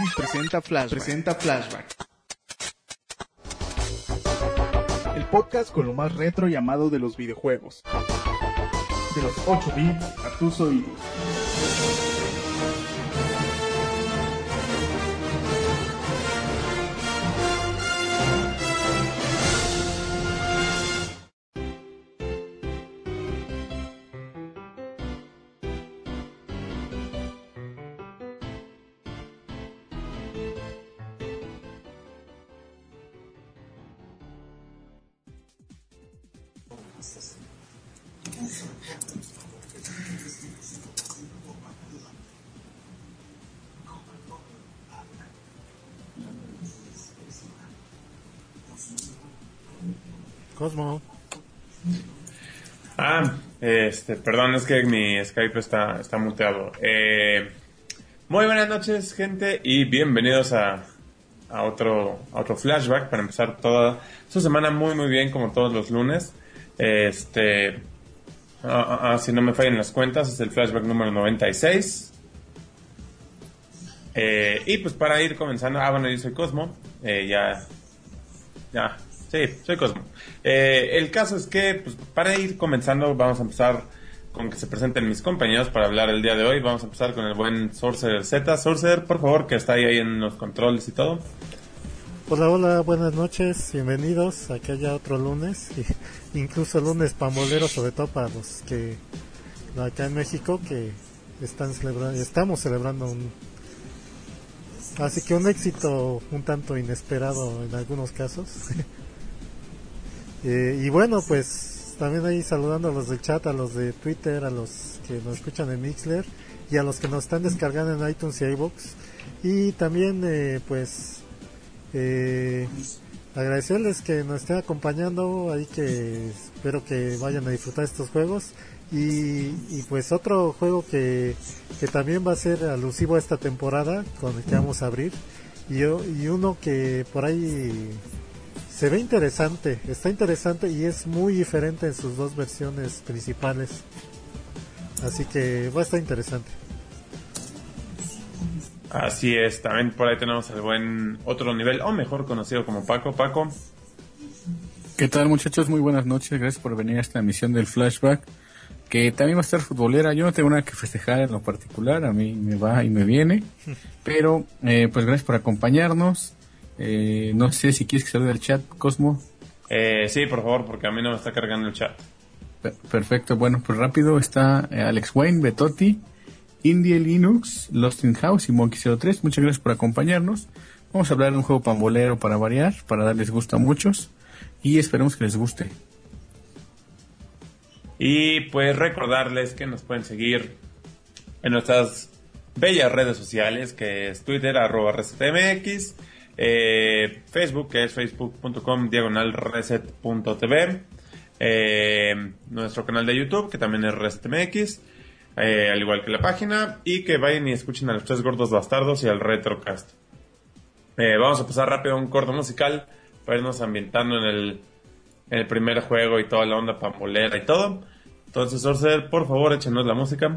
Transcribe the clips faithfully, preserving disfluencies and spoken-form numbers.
X presenta Flashback. Presenta Flashback. El podcast con lo más retro y amado de los videojuegos. De los ocho bits a tus oídos. Cosmo. Ah, este, perdón, es que mi Skype está, está muteado. Eh, muy buenas noches, gente, y bienvenidos a, a otro, a otro flashback para empezar toda su semana muy, muy bien, como todos los lunes. Este, ah, ah, si no me fallan las cuentas, es el flashback número noventa y seis. Eh, y pues para ir comenzando, ah, bueno, yo soy Cosmo, eh, ya, ya. Sí, soy Cosmo. Eh, el caso es que, pues, para ir comenzando, vamos a empezar con que se presenten mis compañeros para hablar el día de hoy. Vamos a empezar con el buen Sorcerer Z. Sorcerer, por favor, que está ahí, ahí en los controles y todo. Hola, hola, buenas noches, bienvenidos. Aquí ya otro lunes, y incluso lunes pambolero, sobre todo para los que acá en México que están celebrando, estamos celebrando un, así que un éxito un tanto inesperado en algunos casos. Eh, y bueno, pues también ahí saludando a los del chat, a los de Twitter, a los que nos escuchan en Mixler y a los que nos están descargando en iTunes y iVoox. Y también eh, pues eh, agradecerles que nos estén acompañando ahí, que espero que vayan a disfrutar estos juegos. Y, y pues otro juego que, que también va a ser alusivo a esta temporada, con el que vamos a abrir, y, y uno que por ahí se ve interesante, está interesante y es muy diferente en sus dos versiones principales, así que va a estar interesante. Así es, también por ahí tenemos el buen otro nivel, o mejor conocido como Paco. Paco. ¿Qué tal, muchachos? Muy buenas noches, gracias por venir a esta emisión del Flashback, que también va a estar futbolera. Yo no tengo nada que festejar en lo particular, a mí me va y me viene, pero eh, pues gracias por acompañarnos. Eh, no sé si quieres que salude el chat, Cosmo. Eh, sí, por favor, porque a mí no me está cargando el chat. Per- perfecto, bueno, pues rápido está eh, Alex Wayne, Betotti, Indie Linux, Lost in House y Monkey cero tres. Muchas gracias por acompañarnos. Vamos a hablar de un juego pambolero para variar, para darles gusto a muchos, y esperemos que les guste. Y pues recordarles que nos pueden seguir en nuestras bellas redes sociales, que es Twitter, arroba resetmx, eh, Facebook, que es facebook.com diagonal reset.tv, eh, nuestro canal de YouTube, que también es resetmx, eh, al igual que la página, y que vayan y escuchen a los Tres Gordos Bastardos y al Retrocast. Eh, vamos a pasar rápido a un corto musical para irnos ambientando en el, en el primer juego y toda la onda pambolera y todo. Entonces, Sorcerer, por favor, échenos la música.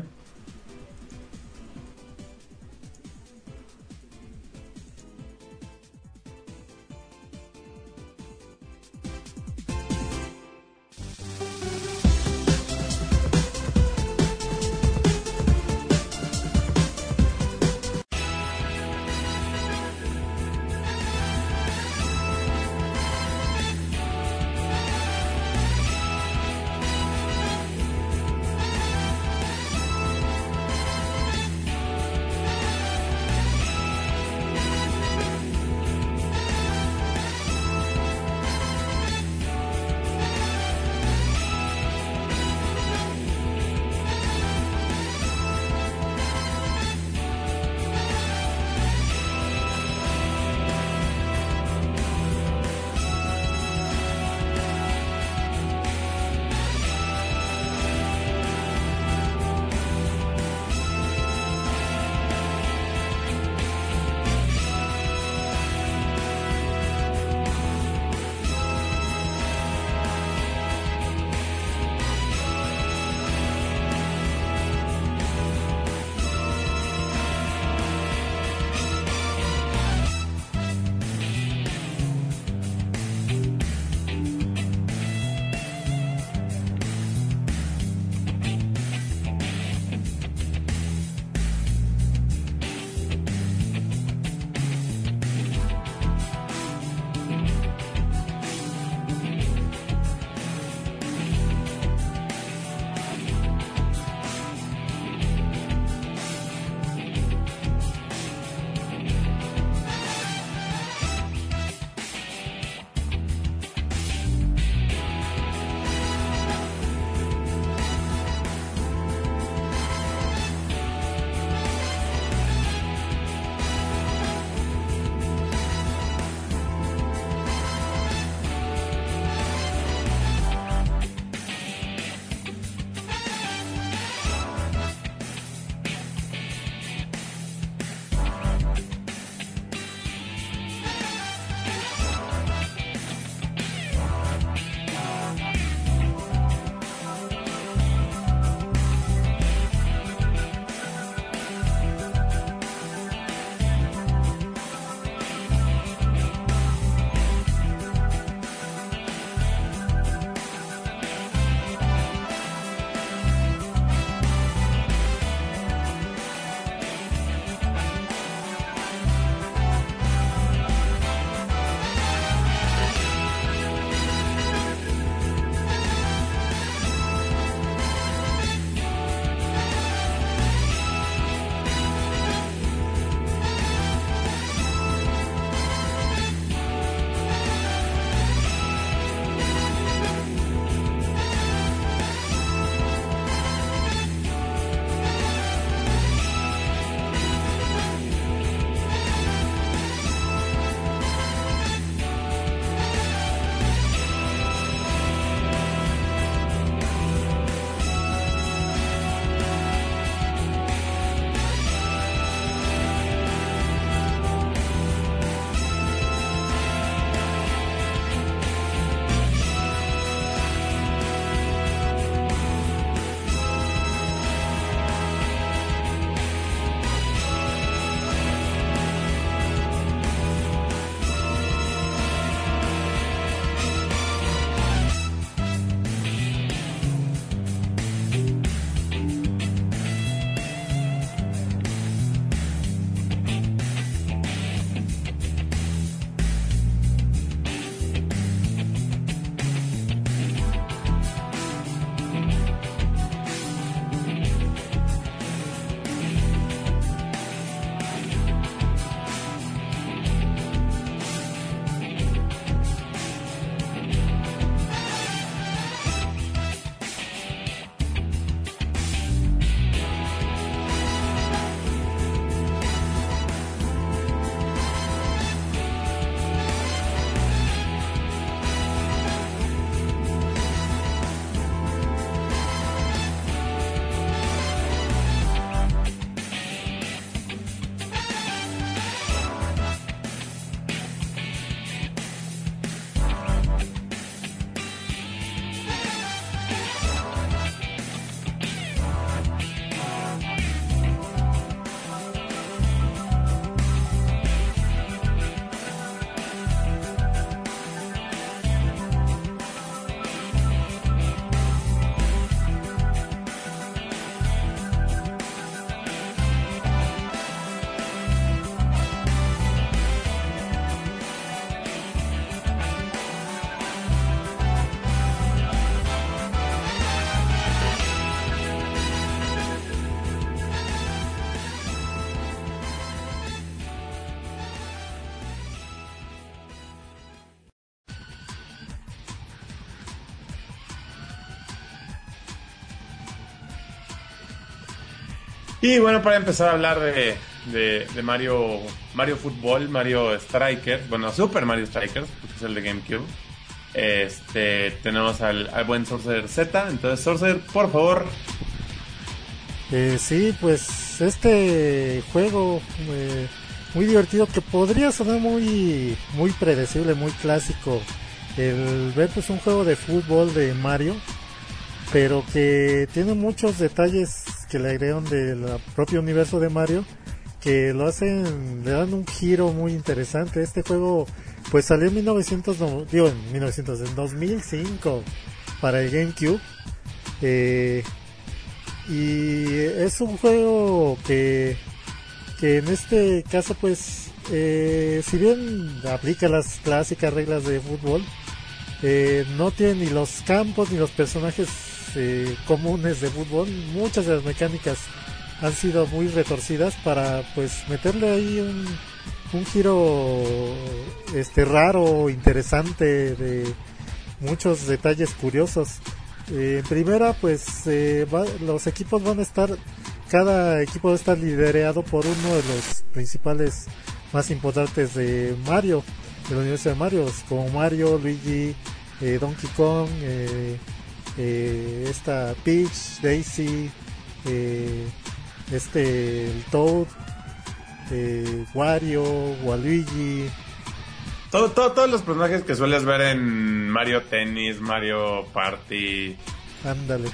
Y bueno, para empezar a hablar de, de, de Mario Mario Fútbol, Mario Strikers, bueno, Super Mario Strikers, porque es el de GameCube. Este, tenemos al, al buen Sorcerer Z. Entonces, Sorcerer, por favor. Eh, sí, pues este juego eh, muy divertido, que podría sonar muy muy predecible, muy clásico. El ver pues un juego de fútbol de Mario, pero que tiene muchos detalles que le agregan del propio universo de Mario, que lo hacen, le dan un giro muy interesante. Este juego pues salió en mil novecientos, no, digo en mil novecientos, en dos mil cinco para el GameCube. Eh, y es un juego que, que en este caso pues eh, si bien aplica las clásicas reglas de fútbol, eh, no tiene ni los campos ni los personajes eh, comunes de fútbol. Muchas de las mecánicas han sido muy retorcidas para pues meterle ahí un, un giro este raro, interesante, de muchos detalles curiosos. Eh, en primera pues eh, va, los equipos van a estar, cada equipo va a estar liderado por uno de los principales más importantes de Mario, del universo de Mario, como Mario, Luigi, eh, Donkey Kong, eh, eh, esta Peach, Daisy, eh, este el Toad, eh, Wario, Waluigi. Todo, todo, todos los personajes que sueles ver en Mario Tennis, Mario Party. Ándale.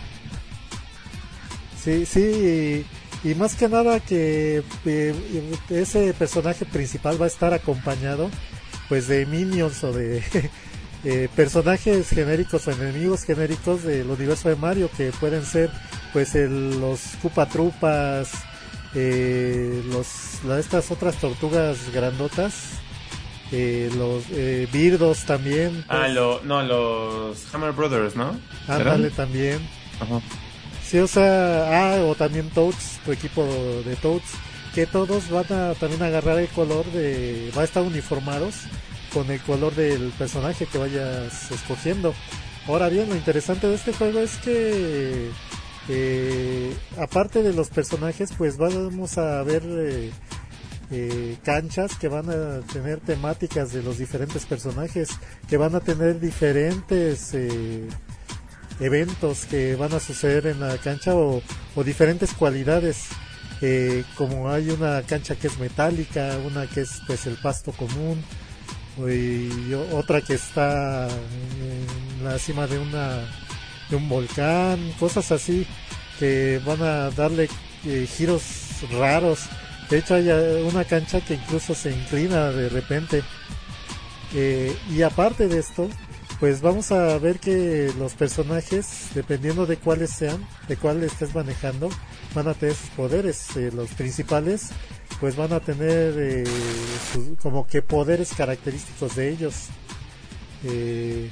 Sí, sí, y, y más que nada que eh, ese personaje principal va a estar acompañado pues de minions o de eh, personajes genéricos o enemigos genéricos del universo de Mario, que pueden ser pues el, los Koopa Troopas, eh, los la, estas otras tortugas grandotas. Eh, los eh, Birdos también. Pues. Ah, lo, no, los Hammer Brothers, ¿no? Ándale también. Ajá. Sí, o sea, ah, o también Toads, tu equipo de Toads, que todos van a también agarrar el color de, va a estar uniformados con el color del personaje que vayas escogiendo. Ahora bien, lo interesante de este juego es que eh, aparte de los personajes, pues vamos a ver eh, Eh, canchas que van a tener temáticas de los diferentes personajes, que van a tener diferentes eh, eventos que van a suceder en la cancha, o, o diferentes cualidades, eh, como hay una cancha que es metálica, una que es pues el pasto común, y otra que está en la cima de una de un volcán, cosas así que van a darle eh, giros raros. De hecho hay una cancha que incluso se inclina de repente. Eh, y aparte de esto, pues vamos a ver que los personajes, dependiendo de cuáles sean, de cuáles estés manejando, van a tener sus poderes. Eh, los principales, pues van a tener eh, sus, como que poderes característicos de ellos. Eh,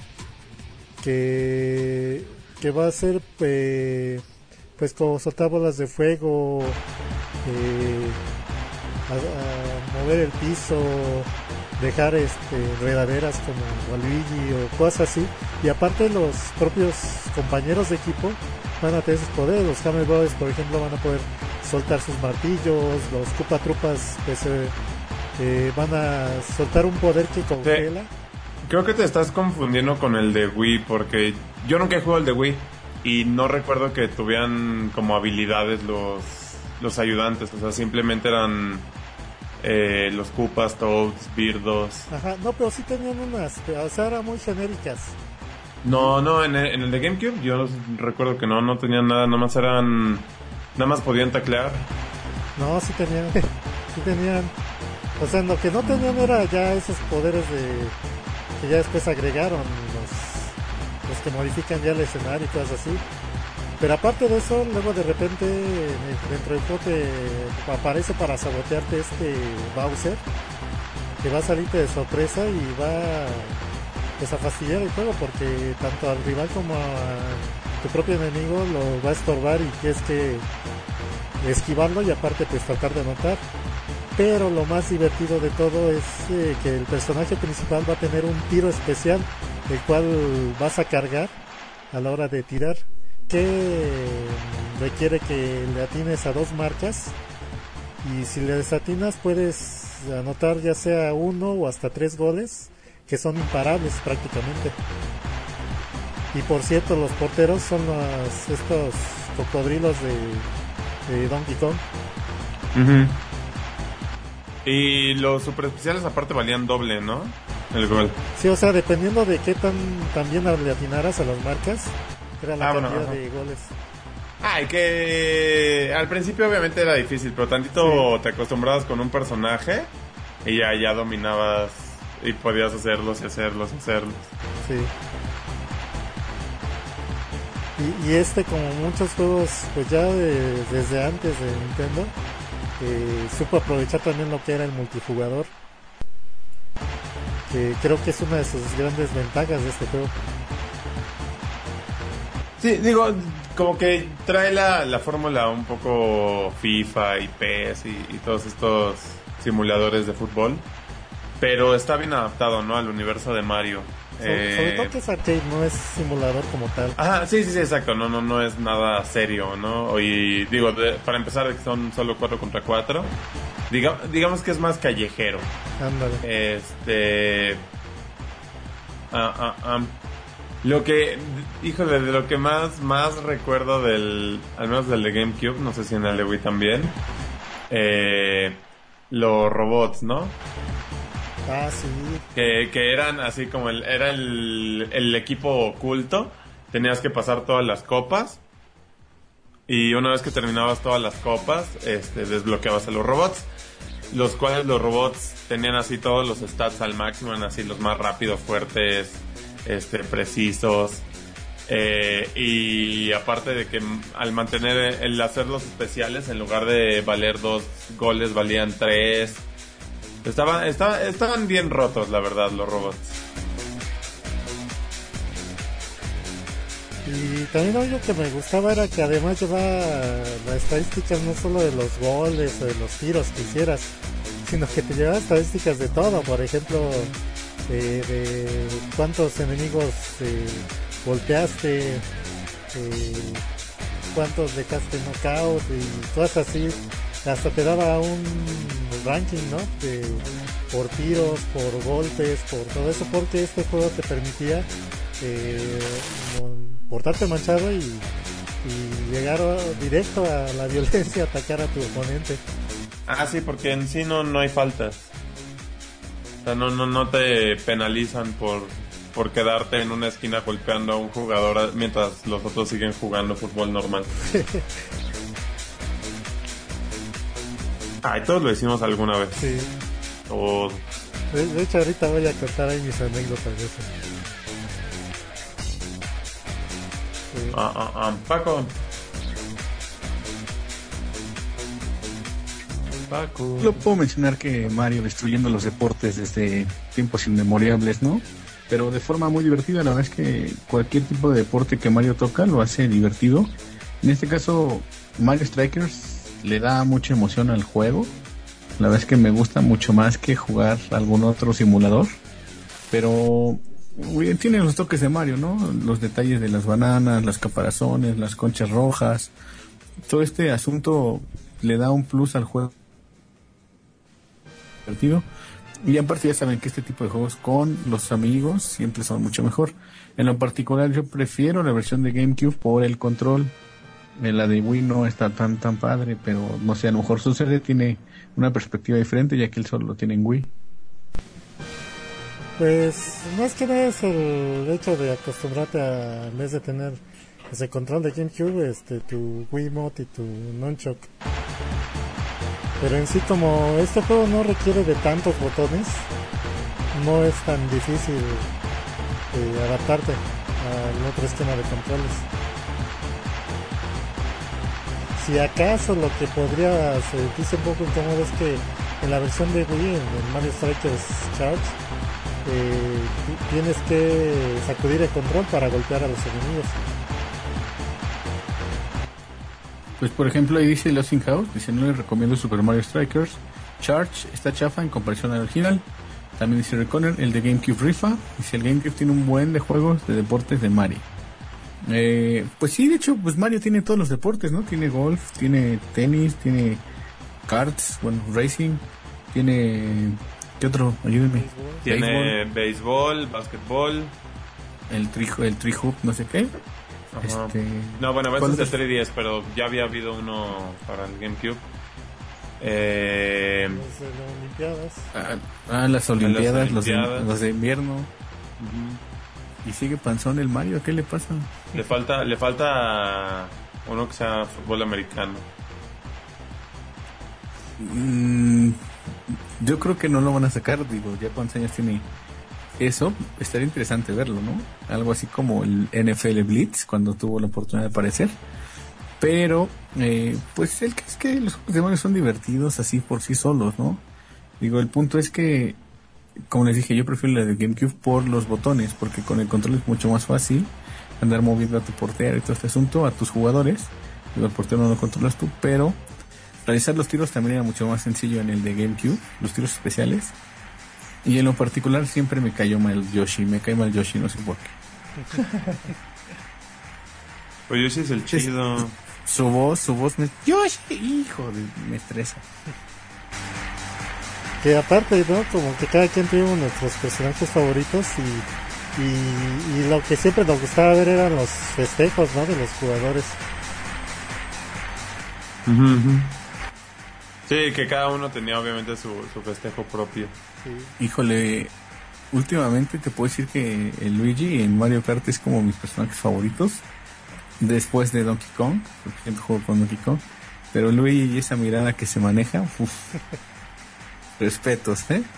que, que va a ser, eh, pues como soltar bolas de fuego, eh, A, a mover el piso, dejar este redaderas como Waluigi o cosas así. Y aparte los propios compañeros de equipo van a tener sus poderes. Los Hammer Brothers, por ejemplo, van a poder soltar sus martillos. Los Koopa Troopas pues eh, eh, van a soltar un poder que congela. Sí. Creo que te estás confundiendo con el de Wii, porque yo nunca he jugado el de Wii y no recuerdo que tuvieran como habilidades los los ayudantes. O sea, simplemente eran Eh, los Koopas, Toads, Birdos. Ajá, no, pero sí tenían unas, o sea, eran muy genéricas. No, no, en el, en el de GameCube yo recuerdo que no, no tenían nada, nada más eran, nada más podían taclear. No, sí tenían, sí tenían, o sea, lo que no tenían era ya esos poderes de, que ya después agregaron, los, los que modifican ya el escenario y cosas así. Pero aparte de eso, luego de repente dentro del juego te aparece para sabotearte este Bowser, que va a salirte de sorpresa y va pues, a fastidiar el juego, porque tanto al rival como a tu propio enemigo lo va a estorbar y tienes que esquivarlo y aparte pues tratar de anotar. Pero lo más divertido de todo es eh, que el personaje principal va a tener un tiro especial, el cual vas a cargar a la hora de tirar, que requiere que le atines a dos marcas, y si le desatinas puedes anotar ya sea uno o hasta tres goles que son imparables prácticamente. Y por cierto, los porteros son los, estos cocodrilos de, de Donkey Kong. Uh-huh. Y los super especiales aparte valían doble, ¿no? El gol. Sí, o sea, dependiendo de qué tan, tan bien le atinaras a las marcas, era la ah, cantidad bueno, de goles. Ay, que al principio obviamente era difícil, pero tantito Sí. te acostumbrabas con un personaje y ya, ya dominabas y podías hacerlos y hacerlos y hacerlos. Sí. Y, y este, como muchos juegos, pues ya de, desde antes de Nintendo, eh, supo aprovechar también lo que era el multijugador, que creo que es una de sus grandes ventajas de este juego. Sí, digo, como que trae la, la fórmula un poco FIFA y P E S y, y todos estos simuladores de fútbol, pero está bien adaptado, ¿no? Al universo de Mario. Sobre, eh... sobre todo que es arcade, no es simulador como tal. Ajá, sí, sí, sí, exacto, no, no, no es nada serio, ¿no? Y digo, de, para empezar son solo cuatro contra cuatro, Diga, digamos que es más callejero. Ándale. Este... Ah, ah, ah. Lo que, híjole, de lo que más más recuerdo del, al menos del de GameCube, no sé si en el de Wii también, eh, los robots, ¿no? Ah, sí. Que, que eran así como el, era el, el equipo oculto, tenías que pasar todas las copas y una vez que terminabas todas las copas, este, desbloqueabas a los robots, los cuales los robots tenían así todos los stats al máximo, eran así los más rápidos, fuertes, este precisos, eh, y aparte de que al mantener el hacer los especiales, en lugar de valer dos goles valían tres. Estaban, estaban, estaban bien rotos, la verdad, los robots. Y también algo que me gustaba era que además llevaba las estadísticas no solo de los goles o de los tiros que hicieras, sino que te llevaba estadísticas de todo. Por ejemplo, de, de cuántos enemigos eh, golpeaste, eh, cuántos dejaste knockout y cosas así. Hasta te daba un ranking, ¿no? De, por tiros, por golpes, por todo eso, porque este juego te permitía eh, portarte manchado y, y llegar directo a la violencia, atacar a tu oponente. Ah, sí, porque en sí no, no hay faltas. O sea, no, no, no te penalizan por, por quedarte en una esquina golpeando a un jugador mientras los otros siguen jugando fútbol normal. Ay, todos lo hicimos alguna vez. Sí. O... De, de hecho, ahorita voy a contar ahí mis anécdotas de eso. Sí. Ah, ah, ah. Paco. Paco. Yo puedo mencionar que Mario destruyendo los deportes desde tiempos inmemoriales, ¿no? Pero de forma muy divertida. La verdad es que cualquier tipo de deporte que Mario toca lo hace divertido. En este caso, Mario Strikers le da mucha emoción al juego. La verdad es que me gusta mucho más que jugar algún otro simulador, pero tiene los toques de Mario, ¿no? Los detalles de las bananas, las caparazones, las conchas rojas, todo este asunto le da un plus al juego divertido. Y en parte ya saben que este tipo de juegos con los amigos siempre son mucho mejor. En lo particular yo prefiero la versión de GameCube por el control. La de Wii no está tan tan padre, pero no sé, a lo mejor su C D tiene una perspectiva diferente, ya que él solo lo tiene en Wii. Pues más que nada es el hecho de acostumbrarte a, en vez de tener ese control de GameCube, este, tu Wiimote y tu Nunchuk. Pero en sí, como este juego no requiere de tantos botones, no es tan difícil eh, adaptarte al otro esquema de controles. Si acaso lo que podría sentirse un poco incómodo es que en la versión de Wii, en el Mario Strikers Charge, eh, tienes que sacudir el control para golpear a los enemigos. Pues por ejemplo ahí dice Losing House, dice: no les recomiendo Super Mario Strikers Charge, está chafa en comparación al original. También dice Reconer, el de GameCube rifa. Dice: el GameCube tiene un buen de juegos de deportes de Mario. Eh, pues sí, de hecho, pues Mario tiene todos los deportes, ¿no? Tiene golf, tiene tenis, tiene karts, bueno, racing, tiene... ¿Qué otro? Ayúdenme. Tiene béisbol, básquetbol. El tri, el tri hoop, no sé qué. Este... No, bueno, a veces el tres D S, pero ya había habido uno para el GameCube. Eh... Las Olimpiadas. Ah, ah, las Olimpiadas, las Olimpiadas. Los, de, los de invierno. Uh-huh. Y sigue panzón el Mario, ¿qué le pasa? Le falta, le falta uno que sea fútbol americano. Mm, yo creo que no lo van a sacar, digo, ya cuántos años tiene eso, estaría interesante verlo, ¿no? Algo así como el N F L Blitz, cuando tuvo la oportunidad de aparecer. Pero, eh, pues el que es que los juegos de Mario son divertidos así por sí solos, ¿no? Digo, el punto es que, como les dije, yo prefiero la de GameCube por los botones, porque con el control es mucho más fácil andar moviendo a tu portero y todo este asunto, a tus jugadores. Digo, el portero no lo controlas tú, pero realizar los tiros también era mucho más sencillo en el de GameCube, los tiros especiales. Y en lo particular siempre me cayó mal Yoshi, me cae mal Yoshi, no sé por qué. Pues Yoshi es el chido. Su voz, su voz me... Yoshi, hijo de... me estresa. Que aparte, ¿no? Como que cada quien tiene nuestros personajes favoritos y, y, y lo que siempre nos gustaba ver eran los festejos, ¿no? De los jugadores. Uh-huh. Sí, que cada uno tenía obviamente su, su festejo propio. Sí. Híjole, últimamente te puedo decir que el Luigi en Mario Kart es como mis personajes favoritos. Después de Donkey Kong, porque siempre juego con Donkey Kong. Pero Luigi y esa mirada que se maneja, uff. Respetos, ¿eh?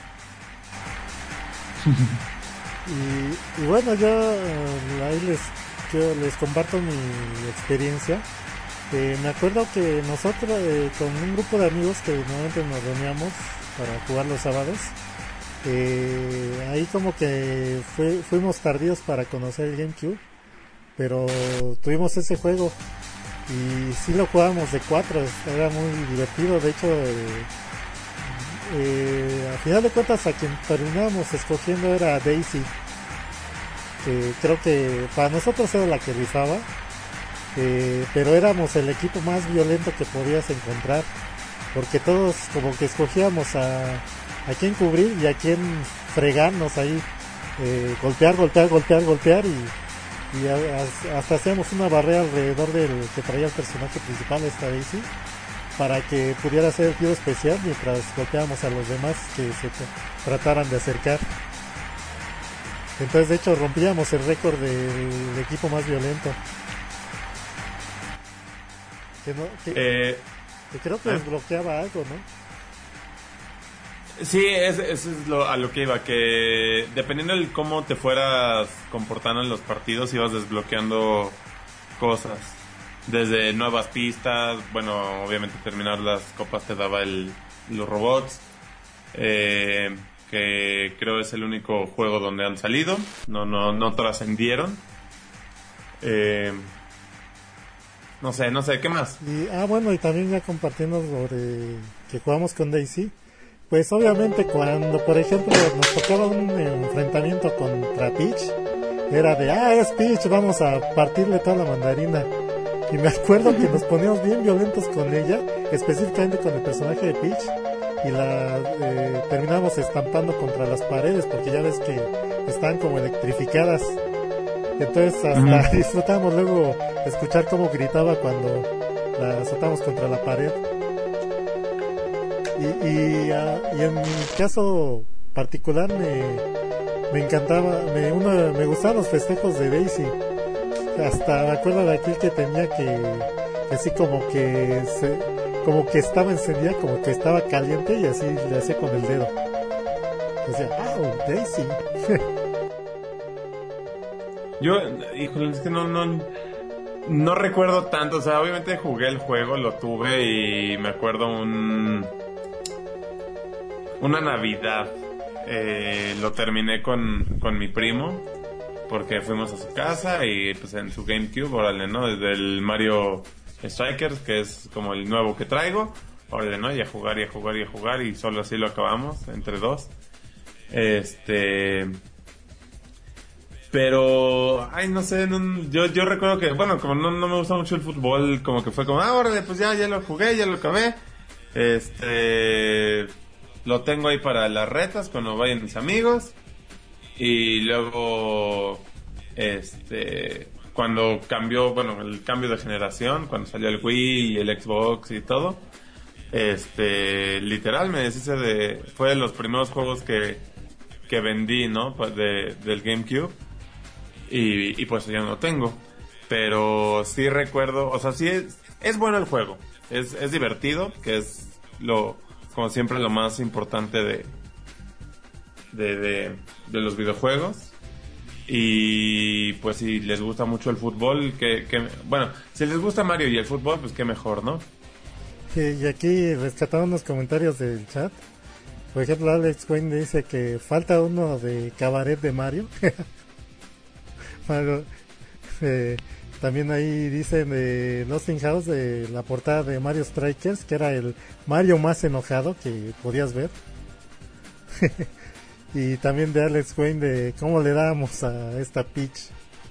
y, y bueno, yo eh, ahí les, yo les comparto mi experiencia. Eh, me acuerdo que nosotros, eh, con un grupo de amigos que normalmente nos reuníamos para jugar los sábados, eh, ahí como que fue, fuimos tardíos para conocer el GameCube, pero tuvimos ese juego y sí lo jugábamos de cuatro, era muy divertido. De hecho, eh, eh, a final de cuentas a quien terminábamos escogiendo era Daisy, que creo que para nosotros era la que rifaba. Eh, pero éramos el equipo más violento que podías encontrar, porque todos como que escogíamos a, a quién cubrir y a quién fregarnos ahí, eh, golpear, golpear, golpear, golpear y, y a, a, hasta hacíamos una barrera alrededor del que traía el personaje principal, esta Daisy, para que pudiera hacer el tiro especial mientras golpeábamos a los demás que se t- trataran de acercar. Entonces de hecho rompíamos el récord del equipo más violento. Que, no, que, eh, que creo que ¿eh? desbloqueaba algo, ¿no? Sí, eso es, es lo, a lo que iba, que dependiendo de cómo te fueras comportando en los partidos, ibas desbloqueando cosas. Desde nuevas pistas, bueno, obviamente terminar las copas te daba el, los robots, eh, que creo es el único juego donde han salido, no, no, no trascendieron. Eh... No sé, no sé, ¿qué más? Y, ah, bueno, y también ya compartiendo sobre que jugamos con Daisy. Pues obviamente cuando, por ejemplo, nos tocaba un enfrentamiento contra Peach, era de, ah, es Peach, vamos a partirle toda la mandarina. Y me acuerdo que nos poníamos bien violentos con ella, específicamente con el personaje de Peach, y la eh, terminamos estampando contra las paredes, porque ya ves que están como electrificadas. Entonces hasta uh-huh. disfrutamos luego escuchar cómo gritaba cuando la azotamos contra la pared. Y, y, uh, y en mi caso particular me, me encantaba, me, uno, me gustaban los festejos de Daisy. Hasta me acuerdo de aquel que tenía que, que así como que se, como que estaba encendida, como que estaba caliente y así le hacía con el dedo. Decía, ¡ah, Daisy! Yo, híjole, es que no, no, no recuerdo tanto, o sea, obviamente jugué el juego, lo tuve y me acuerdo un, una Navidad, eh, lo terminé con, con mi primo, porque fuimos a su casa y pues en su GameCube, órale, ¿no? Desde el Mario Strikers, que es como el nuevo que traigo, órale, ¿no? Y a jugar y a jugar y a jugar y solo así lo acabamos, entre dos. Este... Pero, ay, no sé, no, yo, yo recuerdo que, bueno, como no, no me gusta mucho el fútbol, como que fue como, ah, órale, pues ya, ya lo jugué, ya lo acabé. Este, lo tengo ahí para las retas cuando vayan mis amigos. Y luego, este, cuando cambió, bueno, el cambio de generación, cuando salió el Wii y el Xbox y todo, este, literal me deshice de, fue de los primeros juegos que, que vendí, ¿no? Pues de, del GameCube. Y, y pues ya no lo tengo. Pero sí recuerdo, o sea, sí es, es bueno el juego. Es, es divertido, que es lo, como siempre, lo más importante de, de, de, de los videojuegos. Y pues si les gusta mucho el fútbol, que, que, bueno, si les gusta Mario y el fútbol, pues qué mejor, ¿no? Sí, y aquí rescataron los comentarios del chat. Por ejemplo, Alex Wayne dice que falta uno de Cabaret de Mario. Mario, eh, también ahí dicen de Lost in House, de la portada de Mario Strikers, que era el Mario más enojado que podías ver. Y también de Alex Wayne de cómo le dábamos a esta Peach.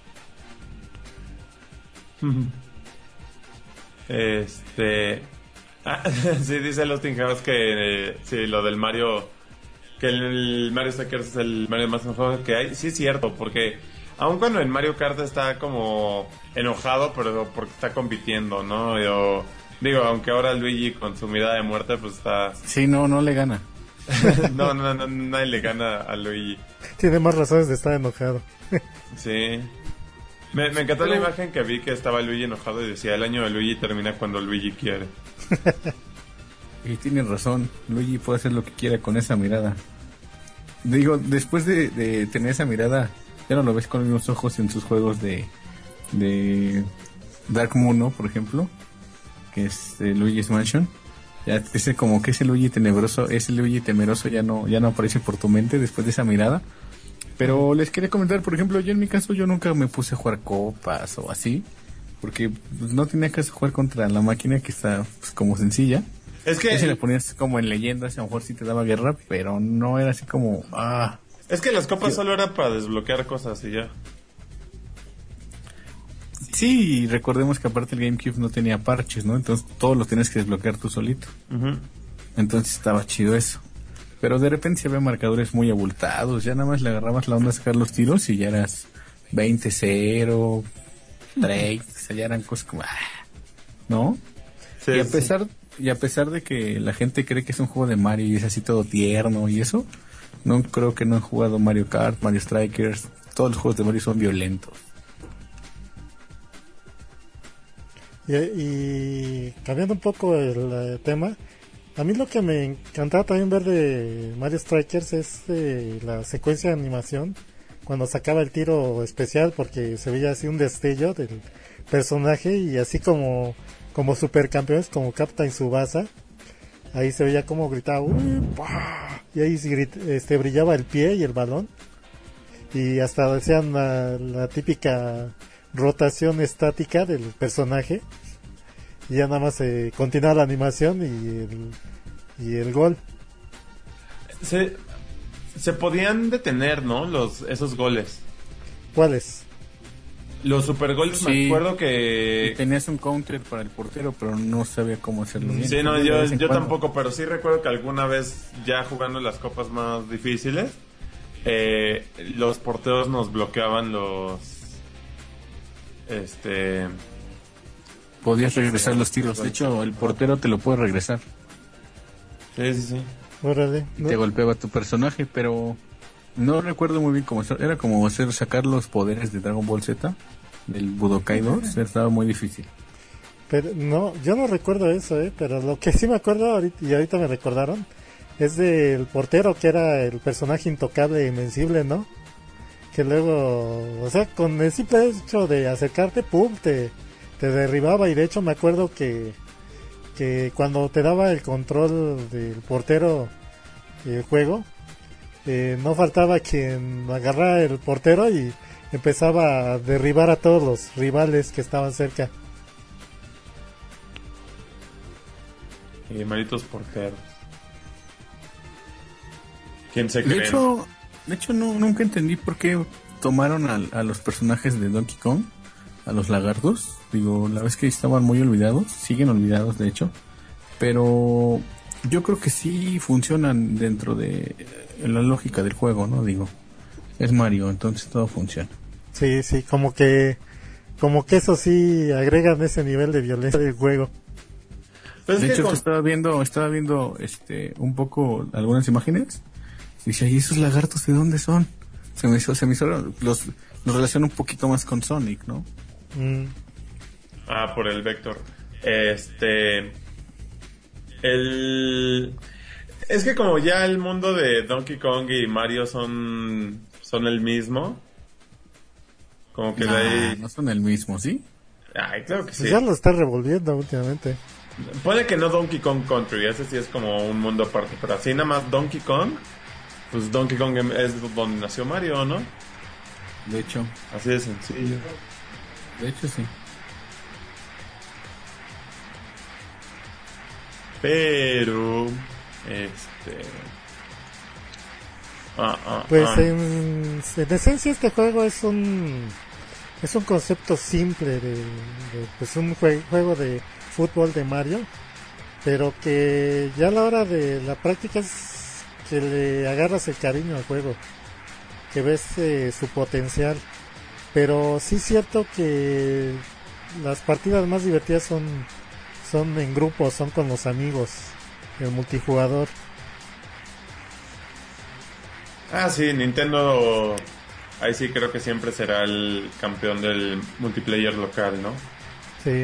Este, ah, sí, dice Lost in House que eh, sí, lo del Mario, que el, el Mario Strikers es el Mario más enojado que hay. Sí es cierto, porque aun cuando en Mario Kart está como enojado, pero porque está compitiendo, ¿no? Yo digo, aunque ahora Luigi con su mirada de muerte, pues está... Sí, no, no le gana. no, no, no, nadie le gana a Luigi. Tiene más razones de estar enojado. Sí. Me, me encantó la imagen que vi que estaba Luigi enojado y decía, el año de Luigi termina cuando Luigi quiere. Y tiene razón, Luigi puede hacer lo que quiera con esa mirada. Digo, después de, de tener esa mirada, ya no lo ves con los mismos ojos en sus juegos de, de Dark Moon, ¿no? Por ejemplo, que es eh, Luigi's Mansion. Ya ese como que ese Luigi tenebroso, ese Luigi temeroso ya no, ya no aparece por tu mente después de esa mirada. Pero les quería comentar, por ejemplo, yo en mi caso yo nunca me puse a jugar copas o así, porque pues, no tenía caso jugar contra la máquina, que está pues, como sencilla. Es que... Si le ponías como en leyendas, a lo mejor sí te daba guerra, pero no era así como... ah. Es que las copas solo eran para desbloquear cosas y ya. Sí, recordemos que aparte el GameCube no tenía parches, ¿no? Entonces todos los tienes que desbloquear tú solito. Uh-huh. Entonces estaba chido eso. Pero de repente se había marcadores muy abultados. Ya nada más le agarrabas la onda a sacar los tiros y ya eras veinte cero, treinta, o sea, ya eran cosas como... ah, ¿no? Sí, y a pesar sí. y a pesar de que la gente cree que es un juego de Mario y es así todo tierno y eso, no creo que no han jugado Mario Kart, Mario Strikers. Todos los juegos de Mario son violentos. Y, y cambiando un poco el, el tema, a mí lo que me encantaba también ver de Mario Strikers es eh, la secuencia de animación cuando sacaba el tiro especial, porque se veía así un destello del personaje y así como como supercampeones como Captain Tsubasa, ahí se veía como gritaba uy, ¡pah! Y ahí grit, este, brillaba el pie y el balón y hasta decían la, la típica rotación estática del personaje y ya nada más se eh, continúa la animación y el, y el gol. Se, se podían detener, ¿no? Los, esos goles. ¿Cuáles? Los super goles, Sí. me acuerdo que... Y tenías un counter para el portero, pero no sabía cómo hacerlo bien. Sí, no, De yo, vez en yo cuando. tampoco, pero sí recuerdo que alguna vez ya jugando las copas más difíciles, eh, los porteros nos bloqueaban los... Este... Podías regresar los tiros. De hecho, el portero te lo puede regresar. Sí, sí, sí. Órale, Y ¿no? te golpeaba tu personaje, pero no recuerdo muy bien cómo hacer. Era como hacer sacar los poderes de Dragon Ball Z, del Budokai dos. Estaba muy difícil. Pero no, yo no recuerdo eso, eh, pero lo que sí me acuerdo ahorita, y ahorita me recordaron, es del portero, que era el personaje intocable e invencible, ¿no? Que luego, o sea, con el simple hecho de acercarte, pum, te, te derribaba. Y de hecho me acuerdo que, que cuando te daba el control del portero el juego, eh, no faltaba quien agarrara el portero y empezaba a derribar a todos los rivales que estaban cerca. Y malitos porteros. ¿Quién se De cree? hecho, de hecho no, nunca entendí por qué tomaron a, a los personajes de Donkey Kong, a los lagartos. Digo, la vez que estaban muy olvidados, siguen olvidados de hecho, pero yo creo que sí funcionan dentro de la lógica del juego, ¿no? Digo, es Mario, entonces todo funciona. Sí, sí, como que como que eso sí agregan ese nivel de violencia del juego. Pues de es hecho, que con... estaba viendo, estaba viendo este un poco algunas imágenes. Y dice, ¿y esos lagartos de dónde son? Se me hizo, se me hizo los, los relaciono un poquito más con Sonic, ¿no? Mm. Ah, por el vector. Este... El... Es que como ya el mundo de Donkey Kong y Mario son son el mismo, como que Nah, de ahí... no son el mismo, ¿sí? Ay, claro que sí. Pues ya lo está revolviendo últimamente. Puede que no Donkey Kong Country, ese sí es como un mundo aparte, pero así nada más Donkey Kong, pues Donkey Kong es donde nació Mario, ¿no? De hecho, Así de sencillo. de hecho sí. Pero... Este... Ah, ah, Pues ah. en, en esencia este juego es un es un concepto simple de, de pues un jue- juego de fútbol de Mario, pero que ya a la hora de la práctica es que le agarras el cariño al juego, que ves eh, su potencial. Pero sí es cierto que las partidas más divertidas son son en grupo, son con los amigos, el multijugador. Ah, sí, Nintendo, ahí sí creo que siempre será el campeón del multiplayer local, ¿no? Sí.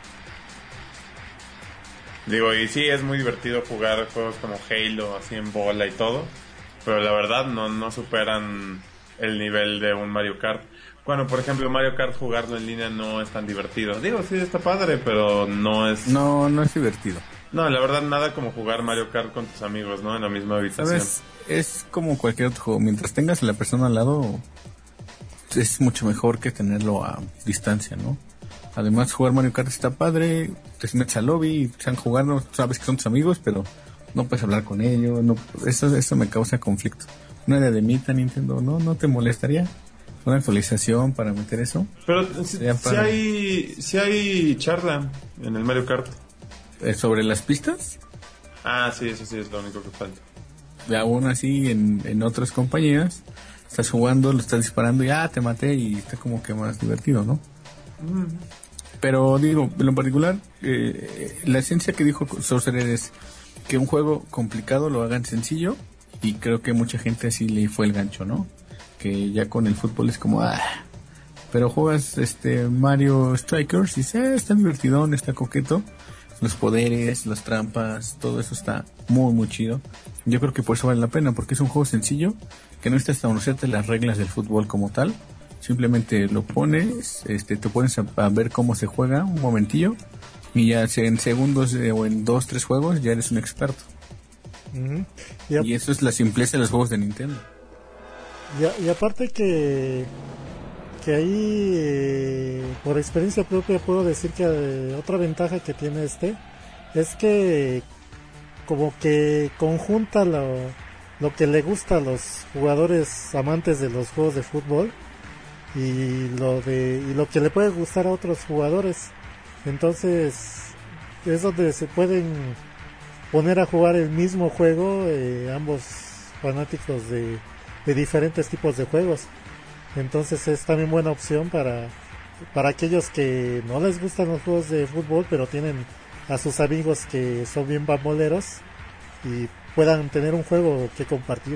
Digo, y sí, es muy divertido jugar juegos como Halo, así en bola y todo, pero la verdad no, no superan el nivel de un Mario Kart. Bueno, por ejemplo, Mario Kart jugarlo en línea no es tan divertido. Digo, sí, está padre, pero no es... No, no es divertido. No, la verdad, nada como jugar Mario Kart con tus amigos, ¿no? En la misma habitación. ¿Sabes? Es como cualquier otro juego. Mientras tengas a la persona al lado, es mucho mejor que tenerlo a distancia, ¿no? Además, jugar Mario Kart está padre. Te metes al lobby, están jugando, sabes que son tus amigos, pero no puedes hablar con ellos. No, eso, eso me causa conflicto. Una diademita, Nintendo, ¿no? ¿No te molestaría? Una actualización para meter eso. Pero si, Sería si padre. hay, si hay charla en el Mario Kart. Eh, sobre las pistas, Ah, sí, eso sí es lo único que falta. de aún así en, en otras compañías, estás jugando, lo estás disparando y ah, te maté y está como que más divertido, ¿no? Pero digo, en lo particular, eh, la esencia que dijo Sorcerer es que un juego complicado lo hagan sencillo y creo que mucha gente así le fue el gancho, ¿no? Que ya con el fútbol es como, ah, pero juegas este Mario Strikers y dices, eh, está divertidón, está coqueto. Los poderes, las trampas, todo eso está muy, muy chido. Yo creo que por eso vale la pena, porque es un juego sencillo, que no necesitas conocerte las reglas del fútbol como tal. Simplemente lo pones, este, te pones a, a ver cómo se juega un momentillo, y ya sea en segundos eh, o en dos, tres juegos ya eres un experto. Ujú. Y, a- Y eso es la simpleza de los juegos de Nintendo. y a- y aparte que que ahí eh, por experiencia propia puedo decir que eh, otra ventaja que tiene este es que como que conjunta lo, lo que le gusta a los jugadores amantes de los juegos de fútbol y lo de y lo que le puede gustar a otros jugadores. Entonces es donde se pueden poner a jugar el mismo juego eh, ambos fanáticos de, de diferentes tipos de juegos. Entonces es también buena opción para para aquellos que no les gustan los juegos de fútbol pero tienen a sus amigos que son bien bamboleros y puedan tener un juego que compartir.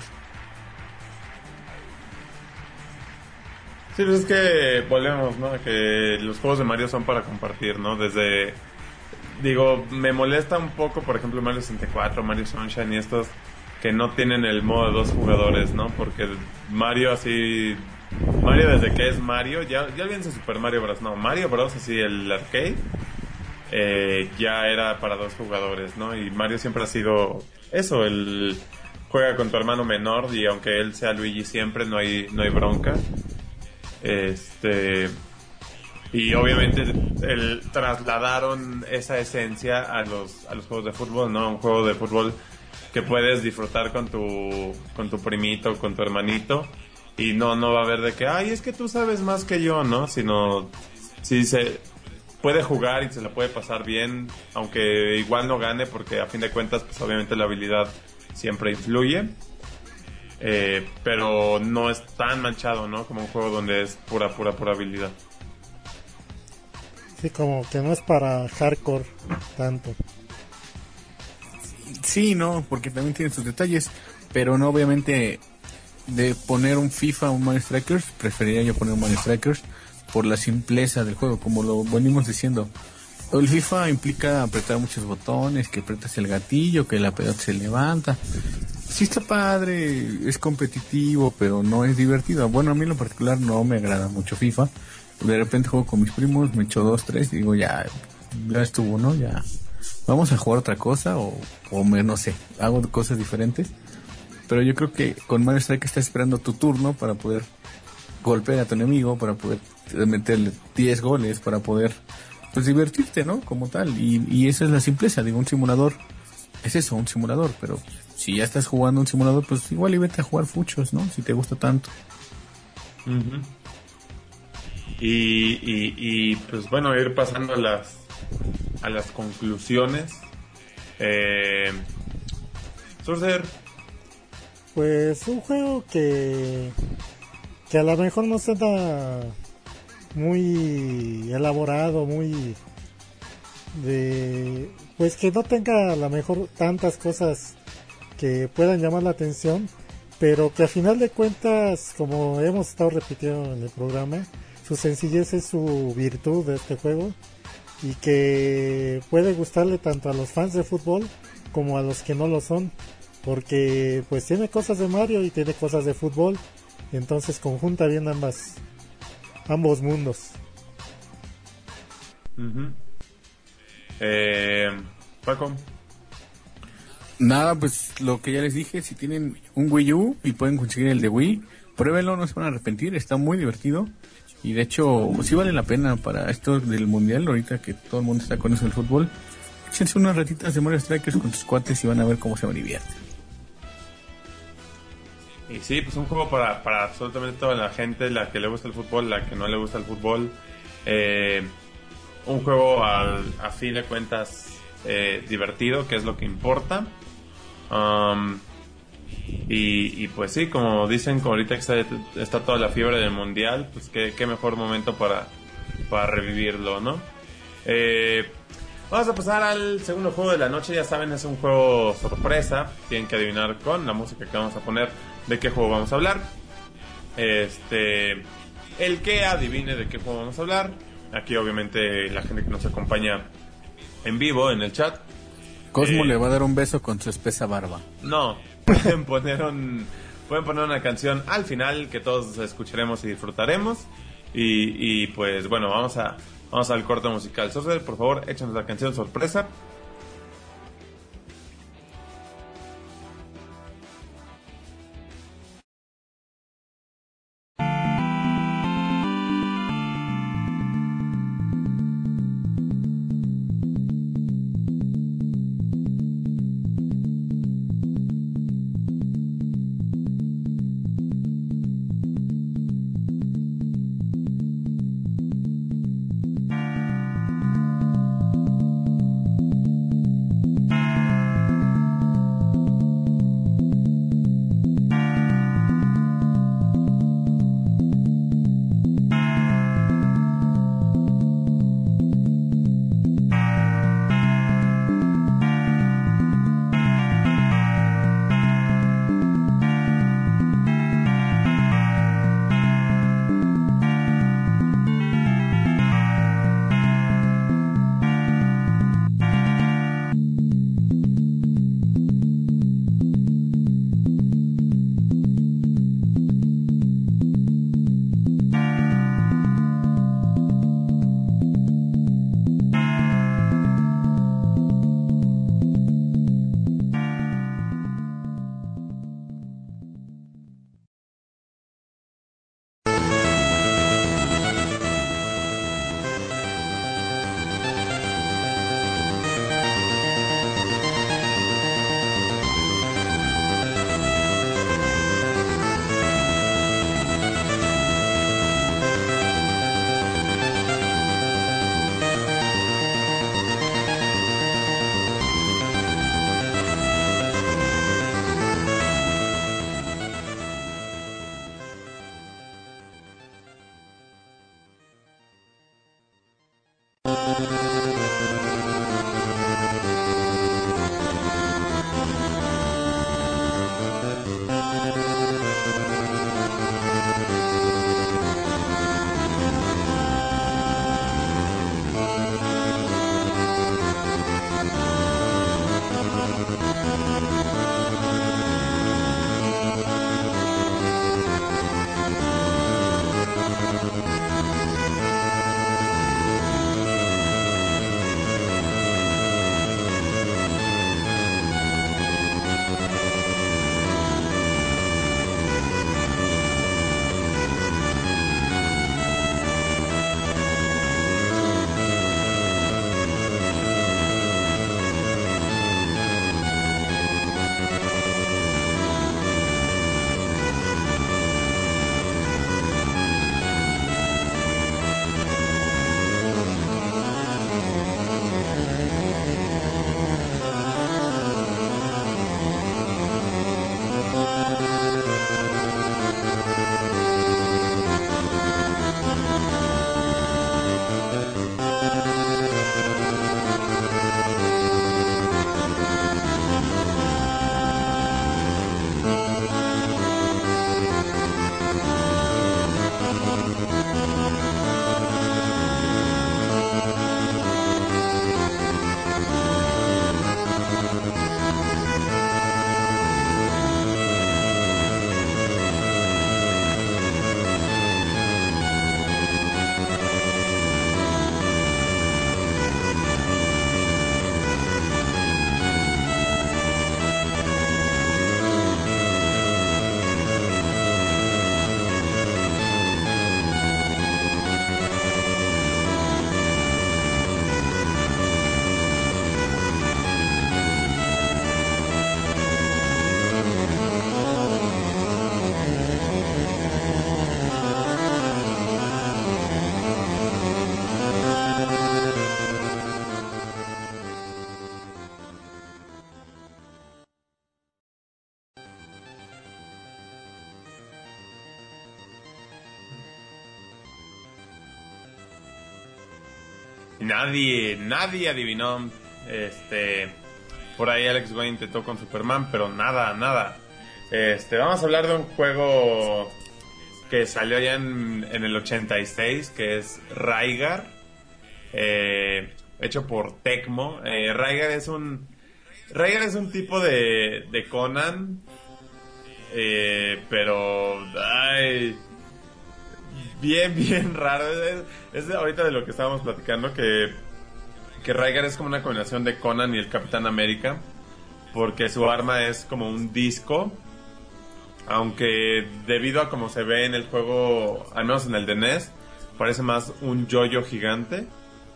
Sí, pues es que volvemos, ¿no? Que los juegos de Mario son para compartir, ¿no? Desde... Digo, me molesta un poco, por ejemplo, Mario sesenta y cuatro, Mario Sunshine y estos que no tienen el modo de dos jugadores, ¿no? Porque Mario así... Mario desde que es Mario, ya, ya olvídense Super Mario Bros. No, Mario Bros. Así el arcade eh, ya era para dos jugadores, ¿no? Y Mario siempre ha sido eso, el juega con tu hermano menor y aunque él sea Luigi siempre no hay no hay bronca. Este y obviamente el, trasladaron esa esencia a los a los juegos de fútbol, ¿no? Un juego de fútbol que puedes disfrutar con tu con tu primito, con tu hermanito. y no, no va a haber de que, ay, es que tú sabes más que yo, ¿no? Sino, si se puede jugar y se la puede pasar bien, aunque igual no gane, porque a fin de cuentas, pues obviamente la habilidad siempre influye. Eh, pero no es tan manchado, ¿no? Como un juego donde es pura, pura, pura habilidad. Sí, como que no es para hardcore tanto. Sí, no, porque también tiene sus detalles, pero no, obviamente, de poner un FIFA o un Mario Strikers, preferiría yo poner un Mario Strikers por la simpleza del juego, como lo venimos diciendo. El FIFA implica apretar muchos botones, que apretas el gatillo, que la pelota se levanta. Sí está padre, es competitivo, pero no es divertido. Bueno, a mí en lo particular no me agrada mucho FIFA. De repente juego con mis primos, me echo dos, tres y digo, ya, ya estuvo, ¿no? Ya, vamos a jugar otra cosa o, o me, no sé, hago cosas diferentes. Pero yo creo que con Mario Strike estás esperando tu turno para poder golpear a tu enemigo, para poder meterle diez goles, para poder, pues, divertirte, ¿no? Como tal. Y, y esa es la simpleza, digo, un simulador es eso, un simulador, pero si ya estás jugando un simulador, pues igual y vete a jugar fuchos, ¿no? Si te gusta tanto. Uh-huh. Y, y, y pues bueno, ir pasando a las a las conclusiones. Eh, Surcer. Pues un juego que que a lo mejor no sea muy elaborado, muy de, pues que no tenga a lo mejor tantas cosas que puedan llamar la atención, pero que a final de cuentas, como hemos estado repitiendo en el programa, su sencillez es su virtud de este juego y que puede gustarle tanto a los fans de fútbol como a los que no lo son, porque pues tiene cosas de Mario y tiene cosas de fútbol, entonces conjunta bien ambas ambos mundos. Uh-huh. eh, Paco. Nada, pues lo que ya les dije, si tienen un Wii U y pueden conseguir el de Wii, pruébenlo, no se van a arrepentir, está muy divertido. Y de hecho, sí vale la pena para esto del mundial, ahorita que todo el mundo está con eso del fútbol. Échense unas ratitas de Mario Strikers con sus cuates y van a ver cómo se van a divertir. Y sí, pues un juego para, para absolutamente toda la gente, la que le gusta el fútbol, la que no le gusta el fútbol. Eh, un juego al, a fin de cuentas eh, divertido, que es lo que importa. Um, y, y pues sí, como dicen, como ahorita que está, está toda la fiebre del mundial, pues qué, qué mejor momento para, para revivirlo, ¿no? Eh, vamos a pasar al segundo juego de la noche. Ya saben, es un juego sorpresa. Tienen que adivinar con la música que vamos a poner de qué juego vamos a hablar. Este, el que adivine de qué juego vamos a hablar. Aquí obviamente la gente que nos acompaña en vivo en el chat, Cosmo eh, le va a dar un beso con su espesa barba. No, pueden poner un, pueden poner una canción al final que todos escucharemos y disfrutaremos. Y, y pues bueno, vamos a vamos al corte musical. Sorcer, por favor, échanos la canción sorpresa. Nadie, nadie adivinó. Este, por ahí Alex Wayne intentó con Superman, pero nada, nada. Este, vamos a hablar de un juego que salió ya en, en el ochenta y seis, que es Rygar, eh, hecho por Tecmo. Eh, Rygar es un, Rygar es un tipo de, de Conan, eh, pero, ay, bien, bien raro. Es, es de ahorita de lo que estábamos platicando, que, que Rygar es como una combinación de Conan y el Capitán América, porque su arma es como un disco, aunque debido a como se ve en el juego, al menos en el de N E S, parece más un yoyo gigante,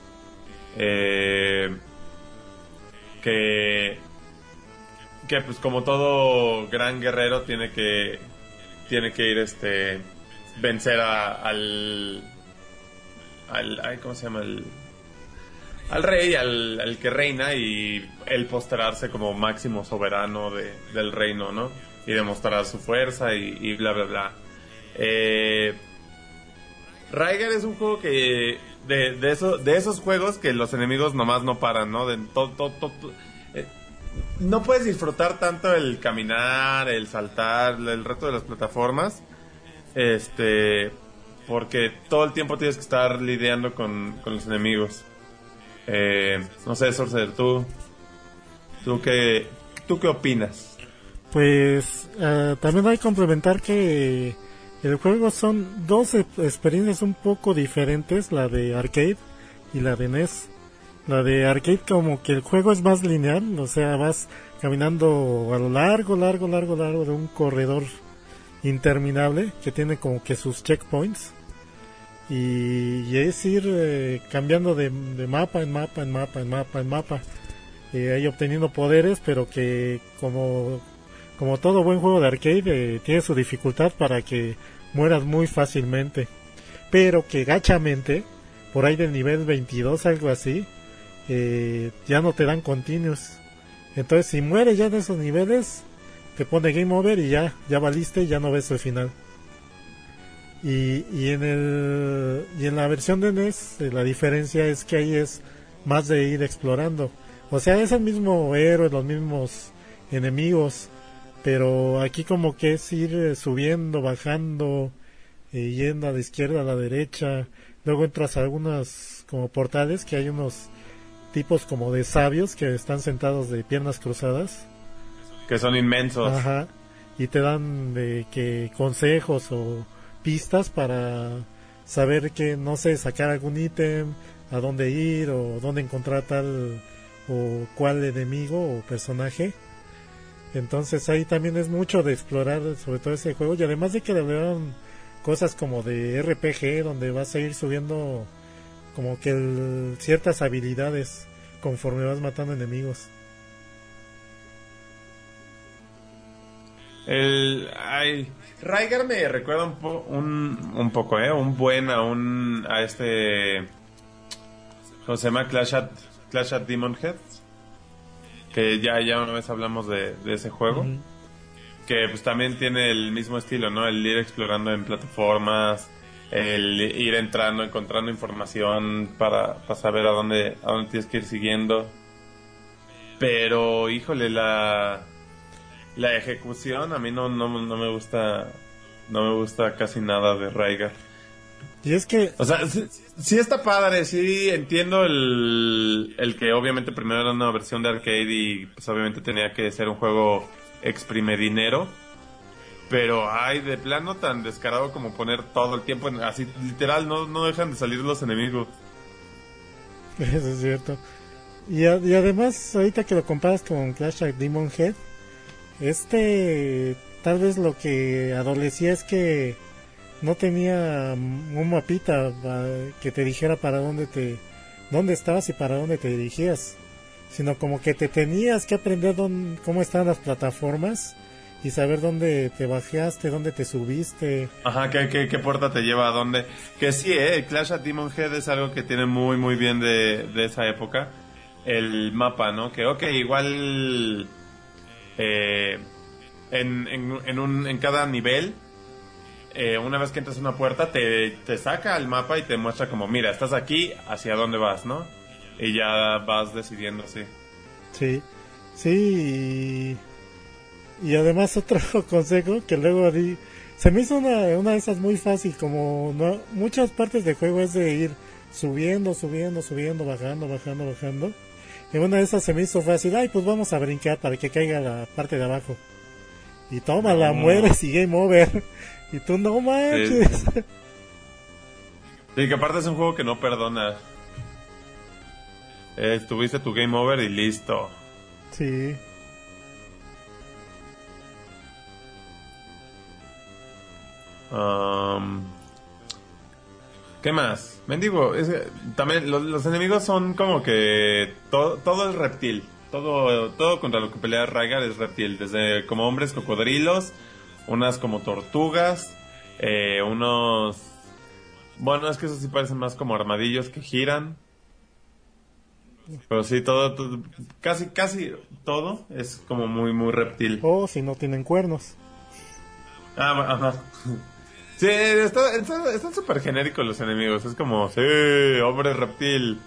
eh, que que pues como todo gran guerrero tiene que tiene que ir este vencer a, al al ay, ¿cómo se llama? El, al rey, al, al que reina, y él postrarse como máximo soberano de, del reino, ¿no? Y demostrar su fuerza y, y bla bla bla. Eh, Rygar es un juego que de, de, eso, de esos juegos que los enemigos nomás no paran, ¿no? De, to, to, to, to, eh, no puedes disfrutar tanto el caminar, el saltar, el reto de las plataformas, este, porque todo el tiempo tienes que estar lidiando con, con los enemigos. Eh, no sé, Sorcerer, tú, tú qué, tú qué opinas. Pues uh, también hay que complementar que el juego son dos experiencias un poco diferentes, la de arcade y la de N E S. La de arcade como que el juego es más lineal, o sea, vas caminando a lo largo, largo, largo, largo de un corredor interminable que tiene como que sus checkpoints, y, y es ir eh, cambiando de, de mapa en mapa, en mapa, en mapa, en mapa, eh, ahí obteniendo poderes, pero que como... Como todo buen juego de arcade, eh, tiene su dificultad para que mueras muy fácilmente. Pero que gachamente, por ahí del nivel veintidós, algo así, eh, ya no te dan continuos. Entonces, si mueres ya en esos niveles, te pone game over y ya, ya valiste y ya no ves el final. Y, y en el y en la versión de N E S eh, la diferencia es que ahí es más de ir explorando. O sea, es el mismo héroe, los mismos enemigos, pero aquí como que es ir eh, subiendo, bajando, eh, yendo a la izquierda, a la derecha. Luego entras a algunos como portales que hay unos tipos como de sabios que están sentados de piernas cruzadas. Que son inmensos. Ajá. Y te dan de que consejos o pistas para saber que, no sé, sacar algún ítem, a dónde ir o dónde encontrar tal o cuál enemigo o personaje. Entonces ahí también es mucho de explorar sobre todo ese juego, y además de que le dieron cosas como de R P G donde vas a ir subiendo como que el, ciertas habilidades conforme vas matando enemigos. El ay, Rygar me recuerda un, po, un, un poco, eh, un buen a un a este ¿cómo se llama? Clash at Clash at Demon Head, que ya ya una vez hablamos de, de ese juego. Uh-huh. Que pues también tiene el mismo estilo, ¿no? El ir explorando en plataformas, el ir entrando, encontrando información para, para saber a dónde a dónde tienes que ir siguiendo. Pero híjole, la La ejecución a mí no, no, no me gusta, no me gusta casi nada de Rygar. Y es que, o sea, sí, sí está padre, sí entiendo el, el que obviamente primero era una versión de arcade y pues obviamente tenía que ser un juego exprime dinero, pero ay, de plano tan descarado como poner todo el tiempo en, así literal, no, no dejan de salir los enemigos. Eso es cierto. Y, a, y además ahorita que lo comparas con Clash of Demon Head, este tal vez lo que adolecía es que no tenía un mapita que te dijera para dónde te dónde estabas y para dónde te dirigías, sino como que te tenías que aprender dónde, cómo están las plataformas y saber dónde te bajaste, dónde te subiste. Ajá, qué, qué, qué puerta te lleva a dónde. Que sí, eh, Clash of Demon Head es algo que tiene muy muy bien de, de esa época. El mapa, ¿no? Que ok, igual Eh, en, en, en, un, en cada nivel, eh, una vez que entras a una puerta, te, te saca el mapa y te muestra como, mira, estás aquí, hacia dónde vas, ¿no? Y ya vas decidiendo, sí. Sí, sí. Y, y además otro consejo que luego di, se me hizo una, una de esas muy fácil, como no, muchas partes del juego es de ir subiendo, subiendo, subiendo, bajando, bajando, bajando. Y una de esas se me hizo fácil, ay, pues vamos a brincar para que caiga la parte de abajo. Y toma, no. La mueres y game over. Y tú no manches. Sí. Sí, que aparte es un juego que no perdona. Eh, tuviste tu game over y listo. Sí. Um, ¿Qué más? Mendigo, es, también los, los enemigos son como que todo, todo es reptil. Todo, todo contra lo que pelea Rygar es reptil. Desde como hombres cocodrilos, unas como tortugas, eh, unos... Bueno, es que esos sí parecen más como armadillos que giran. Pero sí, todo, todo casi, casi todo es como muy, muy reptil. O oh, si no tienen cuernos. Ah, ajá. Sí, está, está, están súper genéricos los enemigos. Es como, sí, hombre reptil.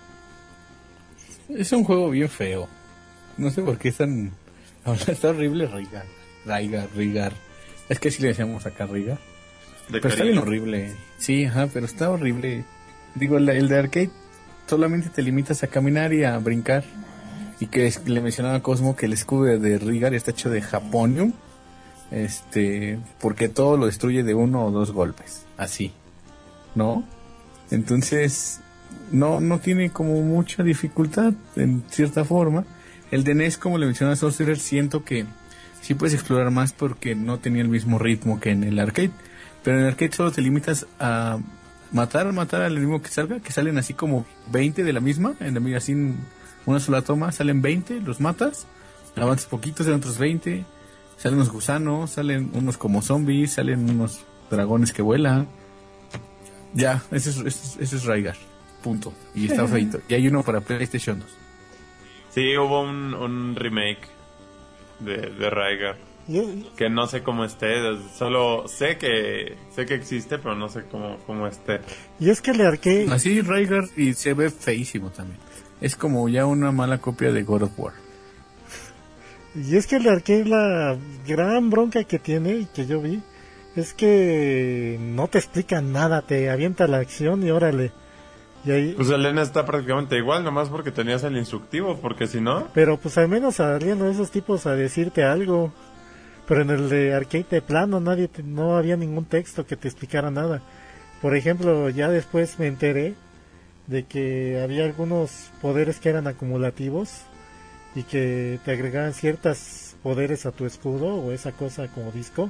Es un juego bien feo. No sé por qué es tan... Está horrible Rygar. Rygar, Rygar. Es que si le decíamos acá Rygar. Pero cariño. Está bien horrible. Sí, ajá, pero está horrible. Digo, el, el de arcade solamente te limitas a caminar y a brincar. Y que le mencionaba a Cosmo que el escudo de Rygar está hecho de Japonium. Este, porque todo lo destruye de uno o dos golpes, así, ¿no? Entonces, no, no tiene como mucha dificultad, en cierta forma. El de N E S, como le mencionaba Sorcerer, siento que sí puedes explorar más porque no tenía el mismo ritmo que en el arcade. Pero en el arcade solo te limitas a matar, matar al enemigo que salga, que salen así como veinte de la misma, en así en una sola toma, salen veinte, los matas, avanzas poquito, salen otros veinte. Salen unos gusanos, salen unos como zombies, salen unos dragones que vuelan. Ya, ese es, ese es, ese es Rygar. Punto. Y está feito. Y hay uno para PlayStation dos. Sí, hubo un, un remake de, de Rygar. Yo, que no sé cómo esté, solo sé que sé que existe, pero no sé cómo, cómo esté. y es que el arcade... Así Raigar y se ve feísimo también. Es como ya una mala copia de God of War. Y es que el arcade, la gran bronca que tiene y que yo vi, es que no te explica nada, te avienta la acción y órale. Y ahí, Pues Elena está prácticamente igual, nomás porque tenías el instructivo, porque si no... pero pues al menos salían esos tipos a decirte algo. Pero en el de arcade de plano nadie te- no había ningún texto que te explicara nada. Por ejemplo, ya después me enteré de que había algunos poderes que eran acumulativos y que te agregaban ciertos poderes a tu escudo o esa cosa como disco,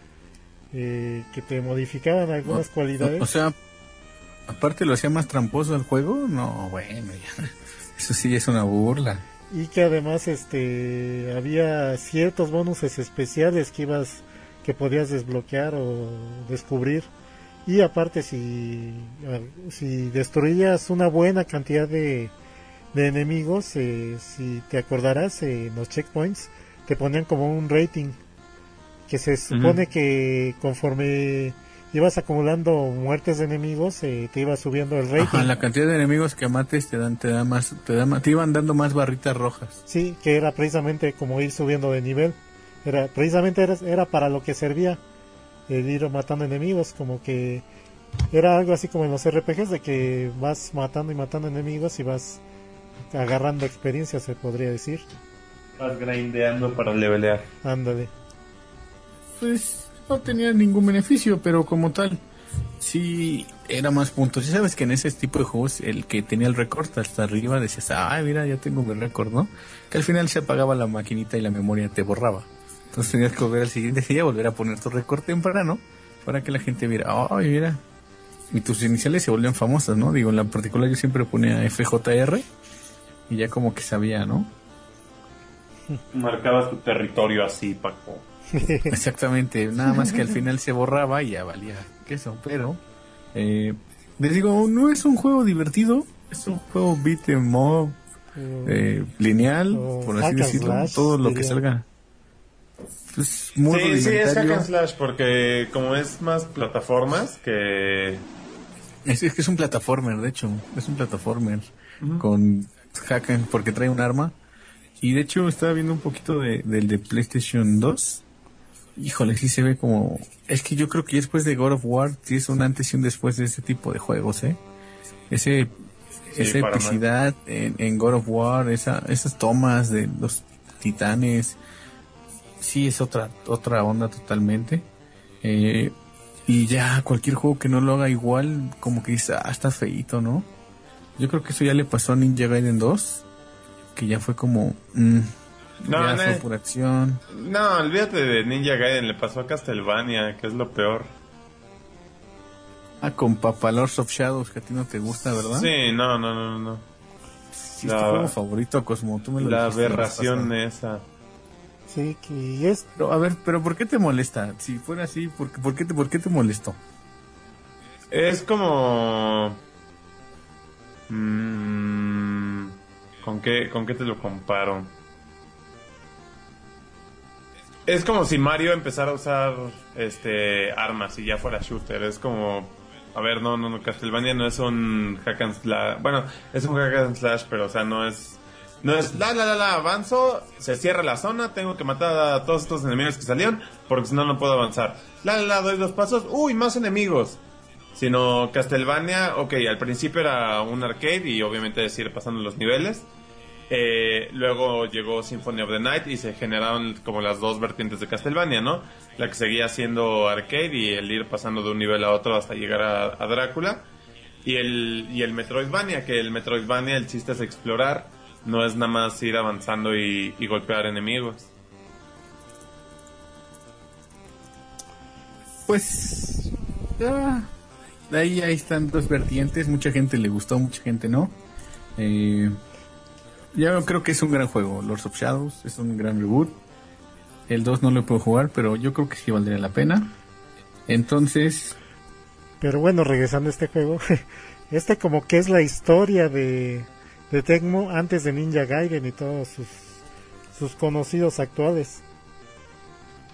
eh, que te modificaban algunas O- cualidades. O, o sea, aparte lo hacía más tramposo el juego. No, bueno, ya. Eso sí es una burla. Y que además este había ciertos bonuses especiales que ibas que podías desbloquear o descubrir. Y aparte si si destruías una buena cantidad de, de enemigos, eh, si te acordarás, eh, en los checkpoints te ponían como un rating que se supone Ujú. que conforme ibas acumulando muertes de enemigos, eh, te iba subiendo el rating. Ajá, la cantidad de enemigos que mates te dan, te da más, te da más, te iban dando más barritas rojas. Sí, que era precisamente como ir subiendo de nivel. Era precisamente era, era para lo que servía el ir matando enemigos, como que era algo así como en los R P Gs, de que vas matando y matando enemigos y vas agarrando experiencia, se podría decir. Vas grindeando para levelear. Ándale. Pues no tenía ningún beneficio, pero como tal, sí era más puntos. Ya sabes que en ese tipo de juegos, el que tenía el récord hasta arriba, decías, ay, mira, ya tengo mi récord, ¿no? Que al final se apagaba la maquinita y la memoria te borraba. Entonces tenías que volver al siguiente día, volver a poner tu récord temprano, para que la gente viera, ay, mira. Y tus iniciales se volvían famosas, ¿no? Digo, en la particular yo siempre ponía F J R y ya como que sabía, ¿no? Marcabas tu territorio así, Paco. Exactamente, nada más que al final se borraba y ya valía queso, pero eh, les digo, no es un juego divertido, es un juego beat 'em up, eh, lineal, o por hack así and decirlo, slash, todo lo que diría. salga. Pues muy Sí, sí, es rudimentario. hack and slash, porque como es más plataformas que... Es, es que es un plataformer, de hecho, es un plataformer con hack and- porque trae un arma. Y de hecho estaba viendo un poquito de, del de PlayStation dos. Híjole, sí se ve como... Es que yo creo que después de God of War sí es un antes y un después de este tipo de juegos, ¿eh? Ese, Sí, esa para epicidad en, en God of War, esa, esas tomas de los titanes, sí es otra, otra onda totalmente. Eh, y ya cualquier juego que no lo haga igual, como que dice, ah, está feíto, ¿no? Yo creo que eso ya le pasó a Ninja Gaiden dos, que ya fue como... mm, No, ya no, fue por acción. no, olvídate de Ninja Gaiden, le pasó a Castlevania, que es lo peor. Ah, con Papa Lords of Shadows, que a ti no te gusta, ¿verdad? Sí, no, no, no, no. Sí, La- es tu juego favorito, Cosmo, tú me lo La dijiste vez aberración pasada. esa. Sí, que es Pero, a ver, pero ¿por qué te molesta? Si fuera así, ¿por qué, por qué, te, por qué te molestó? Es como... Mm, ¿con qué, ¿Con qué te lo comparo? Es como si Mario empezara a usar este armas y ya fuera shooter. Es como... A ver, no, no, no, Castlevania no es un hack and slash. Bueno, es un hack and slash, pero o sea, no es... No es la, la, la, la, avanzo, se cierra la zona, tengo que matar a todos estos enemigos que salieron, porque si no, no puedo avanzar. La, la, la, doy dos pasos, uy, más enemigos. Sino Castlevania, ok, al principio era un arcade y obviamente es ir pasando los niveles. Eh, luego llegó Symphony of the Night y se generaron como las dos vertientes de Castlevania, ¿no? La que seguía siendo arcade y el ir pasando de un nivel a otro hasta llegar a, a Drácula. Y el, y el Metroidvania, que el Metroidvania el chiste es explorar, no es nada más ir avanzando y, y golpear enemigos. Pues... ah, ahí, ahí están dos vertientes, mucha gente le gustó, mucha gente no. Eh, yo creo que es un gran juego, Lords of Shadows, es un gran reboot. El dos no lo puedo jugar, pero yo creo que sí valdría la pena. Entonces... Pero bueno, regresando a este juego, este como que es la historia de, de Tecmo antes de Ninja Gaiden y todos sus, sus conocidos actuales.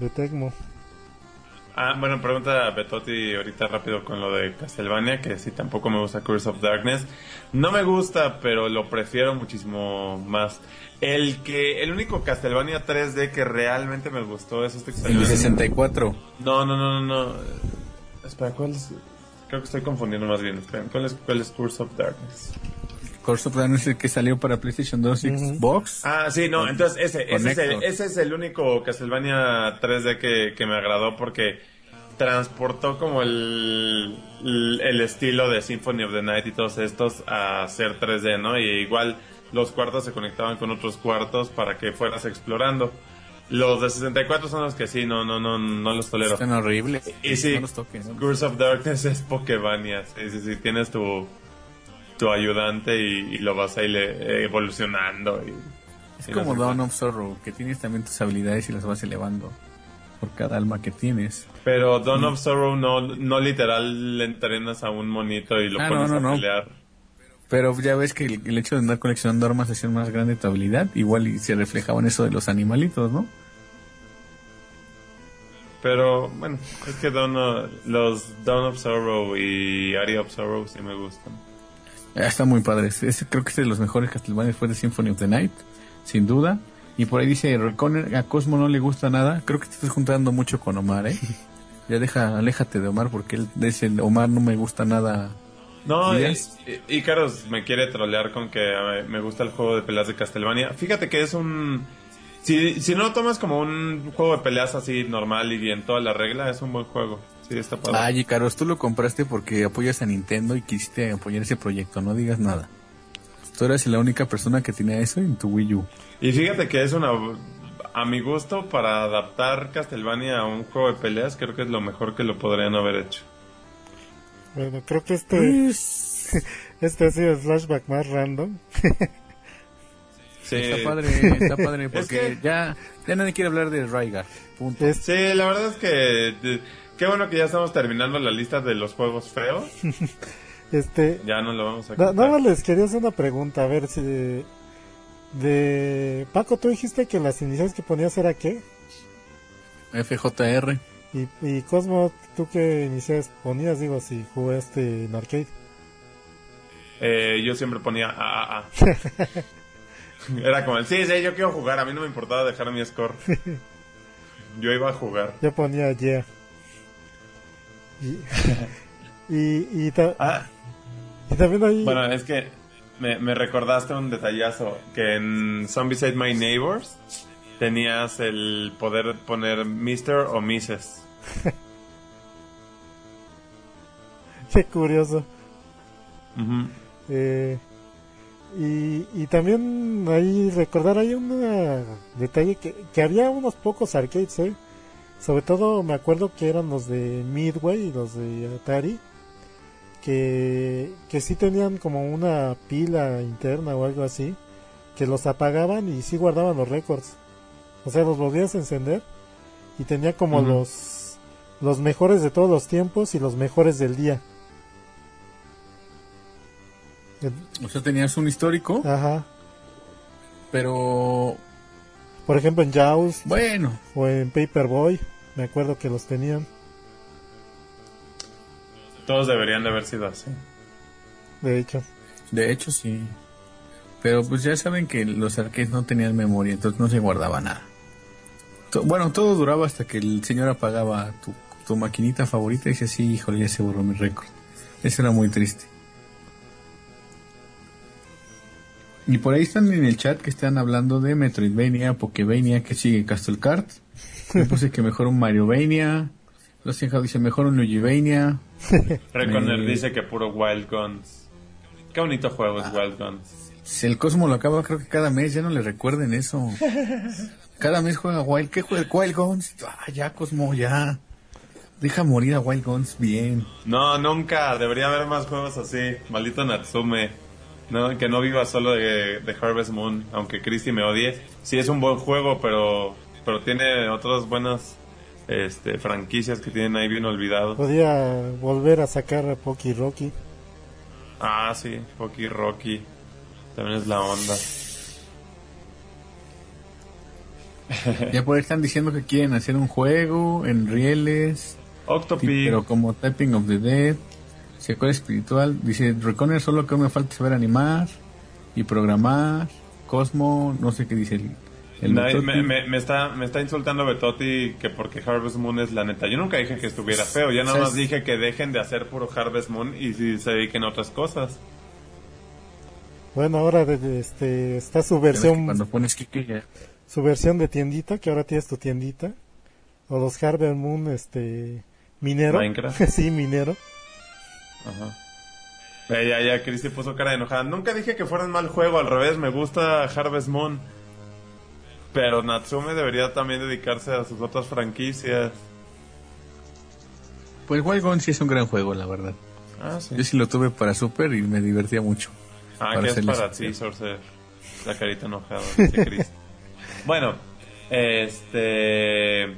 de Tecmo. Ah, bueno, pregunta a Betotti ahorita rápido con lo de Castlevania, que sí, tampoco me gusta Curse of Darkness. No me gusta, pero lo prefiero muchísimo más. El que el único Castlevania tres D que realmente me gustó es este El de sesenta y cuatro. No, no, no, no, no. Espera, ¿cuál es? Creo que estoy confundiendo más bien. Espera, ¿cuál es, cuál es Curse of Darkness? Curse of Darkness es el que salió para PlayStation dos y Uh-huh. Xbox. Ah, sí, no, entonces ese, Con ese, es el, Héctor. ese es el único Castlevania tres D que, que me agradó porque transportó como el, el, el estilo de Symphony of the Night y todos estos a ser tres D, ¿no? Y igual los cuartos se conectaban con otros cuartos para que fueras explorando. Los de sesenta y cuatro son los que sí, no, no, no, no los tolero. Están horribles. Y sí, No los toques, ¿no? Curse of Darkness es Pokébania. Sí, sí, sí, tienes tu, tu ayudante y, y lo vas ahí le, evolucionando. Y, Es y como no sé Dawn qué. of Sorrow, que tienes también tus habilidades y las vas elevando por cada alma que tienes. Pero Dawn of Sorrow no, no literal le entrenas a un monito y lo Ah, pones no, no, a no. pelear. Pero ya ves que el, el hecho de andar coleccionando armas hacía más grande tu habilidad. Igual y se reflejaba en eso de los animalitos, ¿no? Pero bueno, es que Dawn of- los Dawn of Sorrow y Aria of Sorrow sí me gustan. Ah, está muy padre. Ese, creo que es de los mejores Castlevania después de Symphony of the Night, sin duda. Y por ahí dice, Reconer, a Cosmo no le gusta nada. Creo que te estás juntando mucho con Omar, ¿eh? Ya deja, aléjate de Omar porque él dice, Omar no me gusta nada. No, y, ¿Días? y- Icarus me quiere trolear con que a mí me gusta el juego de peleas de Castlevania. Fíjate que es un... Si, si no lo tomas como un juego de peleas así normal y bien toda la regla, es un buen juego. Sí, está padre. Ay, Carlos, tú lo compraste porque apoyas a Nintendo y quisiste apoyar ese proyecto, no digas nada. Tú eres la única persona que tenía eso en tu Wii U. Y fíjate que es una... A mi gusto, para adaptar Castlevania a un juego de peleas, creo que es lo mejor que lo podrían haber hecho. Bueno, creo que este, Pues, este ha sido el flashback más random. Sí. está padre, está padre, porque que- ya, ya nadie quiere hablar de Rygar. Punto. Es- Sí, la verdad es que... de- Qué bueno que ya estamos terminando la lista de los juegos feos. este, Ya no lo vamos a na- contar. nada más les quería hacer una pregunta, a ver si de, de Paco, tú dijiste que las iniciales que ponías era qué, F J R. y, y Cosmo, tú qué iniciales ponías, digo, si jugaste en arcade. Eh, yo siempre ponía A, A, A. Era como el, sí, sí, yo quiero jugar, a mí no me importaba dejar mi score. Yo iba a jugar. Yo ponía yeah. Y, y, y, ta- Ah, y también ahí, bueno, es que me, me recordaste un detallazo, que en Zombies Ate My Neighbors tenías el poder poner mister o missus. qué curioso. Ujú. Eh, y, y también ahí recordar, hay un detalle que, que había unos pocos arcades, ¿eh? Sobre todo me acuerdo que eran los de Midway y los de Atari, que, que sí tenían como una pila interna o algo así, que los apagaban y sí guardaban los récords. O sea, los volvías a encender y tenía como Ujú. los, los mejores de todos los tiempos y los mejores del día. O sea, tenías un histórico, Ajá. pero Por ejemplo, en Jaws bueno, o en Paperboy, me acuerdo que los tenían. Todos deberían de haber sido así. De hecho, de hecho sí. Pero pues ya saben que los arcades no tenían memoria, entonces no se guardaba nada. To- bueno, todo duraba hasta que el señor apagaba tu, tu maquinita favorita y dice, sí, híjole, ya se borró mi récord. Eso era muy triste. Y por ahí están en el chat que están hablando de Metroidvania, Pokevania, que sigue Castle Kart. Yo puse que mejor un Mariovania. Los dice mejor un Lugivania. Reconer Me- dice que puro Wild Guns. Qué bonito juego es Wild Guns. Si el Cosmo lo acaba, creo que cada mes, ya no le recuerden eso. Cada mes juega Wild. ¿Qué juega Wild Guns? Ah, ya, Cosmo, ya. Deja morir a Wild Guns bien. No, nunca. Debería haber más juegos así. Maldito Natsume. No, que no viva solo de, de Harvest Moon. Aunque Christy me odie. Sí es un buen juego, pero pero tiene otras buenas este, franquicias que tienen ahí bien olvidados. podía volver a sacar a Poki Rocky. Ah, sí. Poki Rocky. También es la onda. Ya por ahí están diciendo que quieren hacer un juego en rieles. Octopi. Pero como Typing of the Dead, secuela espiritual. Dice Reconer, solo que aún me falta saber animar y programar. Cosmo, no sé qué dice el. el No, me, me, me está me está insultando Betotti que porque Harvest Moon es la neta. Yo nunca dije que estuviera feo. Yo nada más dije que dejen de hacer puro Harvest Moon y si se dediquen a otras cosas. Bueno, ahora de, de, este está su versión. Cuando pones Kike ya. Su versión de tiendita, que ahora tienes tu tiendita. O los Harvest Moon, este. Minero. Minecraft. Sí, minero. Ajá. Eh, ya, ya, Cristi puso cara de enojada. Nunca dije que fuera un mal juego, al revés, me gusta Harvest Moon. Pero Natsume debería también dedicarse a sus otras franquicias. Pues Wild Gun sí es un gran juego, la verdad. Ah, sí. Yo sí lo tuve para Super y me divertía mucho. Ah, que es para ti, Sorcerer. La carita enojada, dice Cristi. Bueno, este...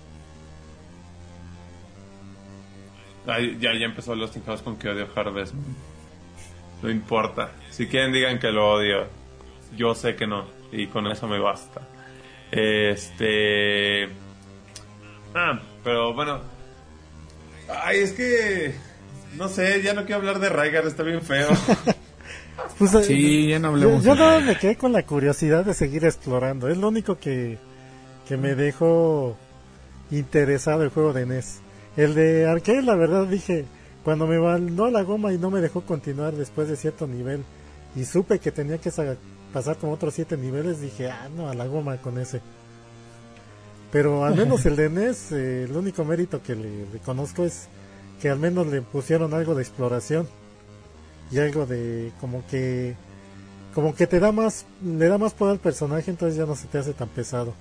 Ay, ya, ya empezó Lost in House con que odio Harvest Moon. No importa. Si quieren digan que lo odio. Yo sé que no. Y con eso me basta. Este... Ah, pero bueno. Ay, es que... No sé, ya no quiero hablar de Raigar, está bien feo. Pues, sí, ya no hablemos. Yo, yo no me quedé con la curiosidad de seguir explorando. Es lo único que, que me dejó interesado el juego de N E S. El de arcade, la verdad, dije, cuando me mandó a la goma y no me dejó continuar después de cierto nivel y supe que tenía que sa- pasar como otros siete niveles, dije, ah, no, a la goma con ese. Pero al menos el de N E S, eh, el único mérito que le reconozco es que al menos le pusieron algo de exploración y algo de como que como que te da más, le da más poder al personaje, entonces ya no se te hace tan pesado.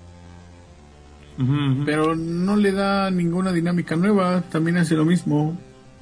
Pero no le da ninguna dinámica nueva, también hace lo mismo.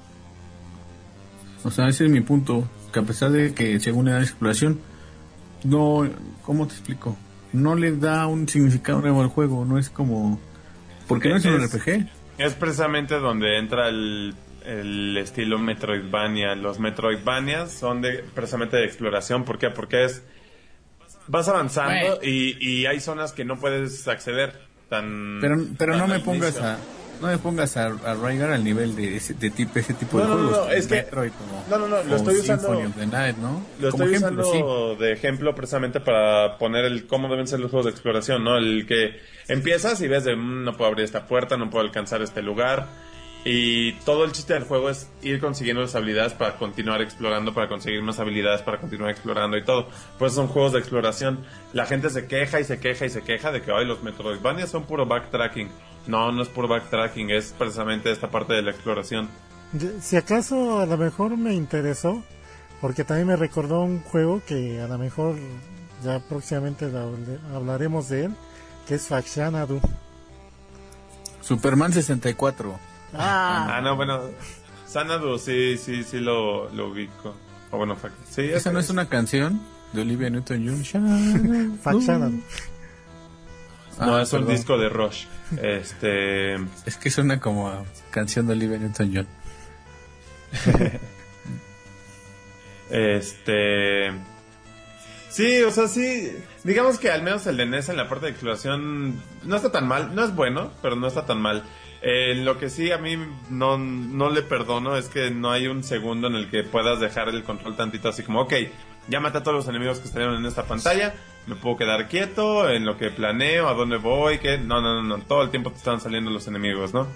O sea, ese es mi punto, que a pesar de que según le da exploración, no, ¿cómo te explico? No le da un significado nuevo al juego, no es como... Porque no es un R P G. Es precisamente donde entra el, el estilo Metroidvania. Los Metroidvanias son de precisamente de exploración. ¿Por qué? Porque es... Vas avanzando bueno. y, y hay zonas que no puedes acceder. Tan, pero pero tan no me pongas inicio. a no me pongas a, a Raigar al nivel de ese, de tipo, ese tipo no, de no, juegos no, no, es que Metroid, como, no no no lo estoy usando Night, ¿no? lo como estoy ejemplo, usando sí. de ejemplo precisamente para poner el cómo deben ser los juegos de exploración, ¿no? El que empiezas y ves de mmm, no puedo abrir esta puerta, no puedo alcanzar este lugar y todo el chiste del juego es ir consiguiendo las habilidades para continuar explorando, para conseguir más habilidades, para continuar explorando y todo. Pues son juegos de exploración. La gente se queja y se queja y se queja de que ay, los Metroidvania son puro backtracking. No, no es puro backtracking, es precisamente esta parte de la exploración. Si acaso a lo mejor me interesó, porque también me recordó un juego que a lo mejor ya próximamente hablaremos de él, que es Factionadu. Superman sesenta y cuatro. Ah, ah no, bueno, Xanadu sí, sí, sí lo, lo ubico. O bueno, fac- sí, ¿Esa es, no es una canción de Olivia Newton-John? Factionadu. No, ah, es un perdón. disco de Rush. Este... Es que suena como a canción de Olivia Newton-John. Este... Sí, o sea, sí. Digamos que al menos el de N E S en la parte de exploración no está tan mal. No es bueno, pero no está tan mal. Eh, lo que sí a mí no, no le perdono es que no hay un segundo en el que puedas dejar el control tantito así como, ok, ya maté a todos los enemigos que estuvieron en esta pantalla, me puedo quedar quieto en lo que planeo, a dónde voy, que no, no, no, no, todo el tiempo te están saliendo los enemigos, ¿no?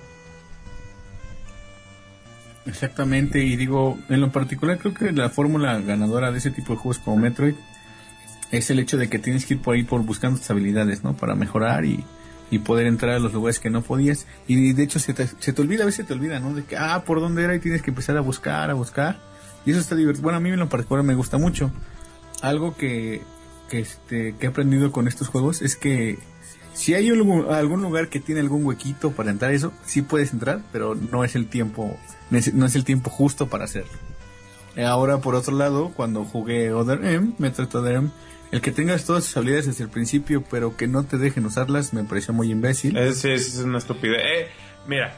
Exactamente, y digo, en lo particular creo que la fórmula ganadora de ese tipo de juegos como Metroid es el hecho de que tienes que ir por ahí por buscando tus habilidades, ¿no? Para mejorar y, y poder entrar a los lugares que no podías. Y de hecho se te, se te olvida, a veces se te olvida, ¿no? De que, ah, ¿por dónde era? Y tienes que empezar a buscar, a buscar. Y eso está divertido. Bueno, a mí en lo particular me gusta mucho. Algo que, que, este, que he aprendido con estos juegos es que si hay algún, algún lugar que tiene algún huequito para entrar a eso, sí puedes entrar, pero no es el tiempo, no es el tiempo justo para hacerlo. Ahora, por otro lado, cuando jugué Other M, Metroid Other M, el que tengas todas tus habilidades desde el principio, pero que no te dejen usarlas, me pareció muy imbécil. Es, sí, es una estupidez. Eh, mira.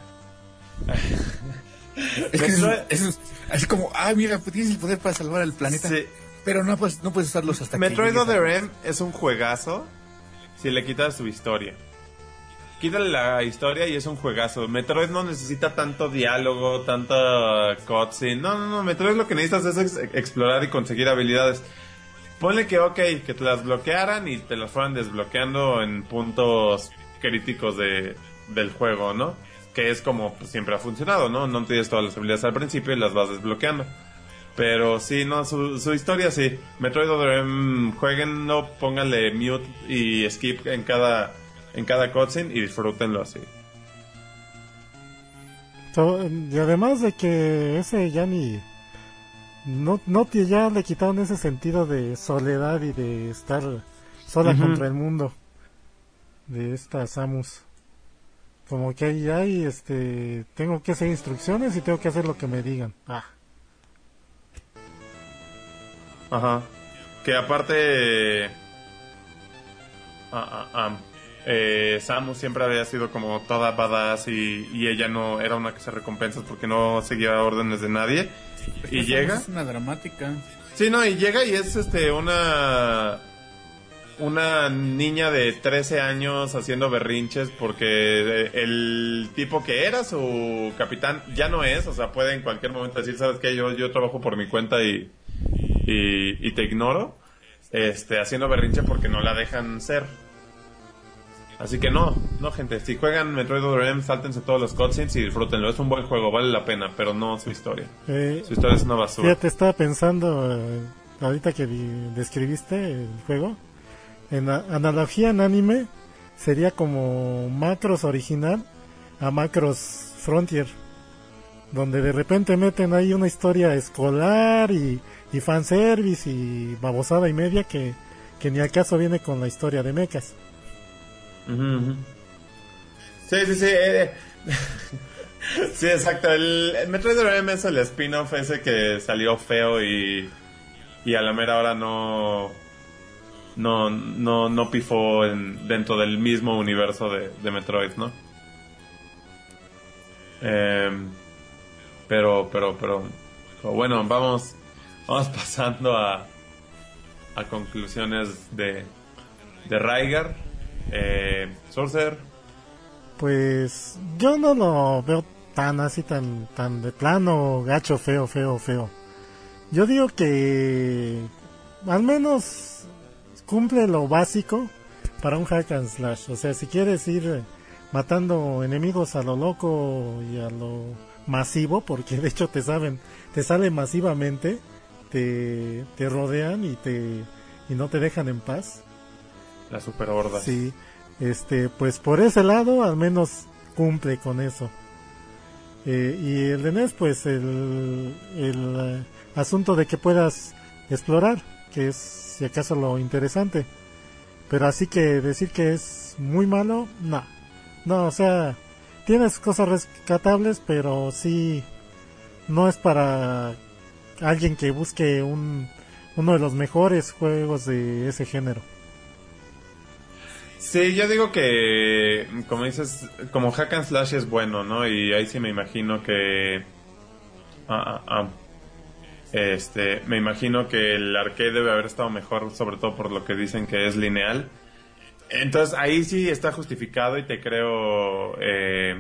Es que eso, eso es así como, ah, mira, pues tienes el poder para salvar al planeta, sí. Pero no puedes, no puedes usarlos hasta Metroid que Other M es un juegazo si le quitas su historia. Quítale la historia y es un juegazo. Metroid no necesita tanto diálogo, tanta cutscene. No, no, no. Metroid lo que necesitas es ex- explorar y conseguir habilidades. Ponle que, ok, que te las bloquearan y te las fueran desbloqueando en puntos críticos de, del juego, ¿no? Que es como pues, siempre ha funcionado, ¿no? No tienes todas las habilidades al principio y las vas desbloqueando. Pero sí, no, su, su historia sí. Metroid Other M, jueguenlo, pónganle mute y skip en cada... en cada cutscene y disfrútenlo así. So, y además de que ese ya ni no, no te- ya le quitaron ese sentido de soledad y de estar sola Ujú. contra el mundo de esta Samus. Como que ahí hay este tengo que hacer instrucciones y tengo que hacer lo que me digan. Ah, Ajá. Que aparte... Ah, ah, ah. Eh, Samus siempre había sido como toda badass y, y ella no era una que se recompensas porque no seguía órdenes de nadie. Y Esa llega... Es una dramática. Sí, no, y llega y es este una una niña de trece años haciendo berrinches porque el tipo que era su capitán ya no es, o sea, puede en cualquier momento decir, ¿sabes qué? Yo yo trabajo por mi cuenta y y, y te ignoro, este haciendo berrinche porque no la dejan ser. Así que no, no gente, si juegan Metroid Other M, sáltense todos los cutscenes y disfrútenlo, es un buen juego, vale la pena, pero no su historia. eh, Su historia es una basura. fíjate, estaba pensando eh, ahorita que di- describiste el juego. En a- analogía en anime sería como Macros original a Macros Frontier, donde de repente meten ahí una historia escolar y, y fanservice y babosada y media que, que ni acaso viene con la historia de mechas. Ujú, ujú. Sí, sí, sí. eh, sí, exacto. El, el Metroid Other M es el spin-off ese que salió feo y, y a la mera hora no no no no pifó en, dentro del mismo universo de, de Metroid, ¿no? Em, pero, pero, pero, pero bueno, vamos vamos pasando a a conclusiones de de Rygar. Eh, Sorcerer. Pues yo no lo veo tan así, tan tan de plano, gacho, feo, feo, feo. Yo digo que al menos cumple lo básico para un hack and slash. O sea, si quieres ir eh, matando enemigos a lo loco y a lo masivo, porque de hecho te saben, te sale masivamente, te, te rodean y te y no te dejan en paz. La super horda. Sí, este, pues por ese lado al menos cumple con eso. Eh, y el de N E S, pues el, el eh, asunto de que puedas explorar, que es si acaso lo interesante. Pero así que decir que es muy malo, no. No, o sea, tienes cosas rescatables, pero sí, no es para alguien que busque un, uno de los mejores juegos de ese género. Sí, yo digo que, como dices, como hack and slash es bueno, ¿no? Y ahí sí me imagino que... Ah, ah, ah. Este, me imagino que el arcade debe haber estado mejor, sobre todo por lo que dicen que es lineal. Entonces ahí sí está justificado y te creo... Eh,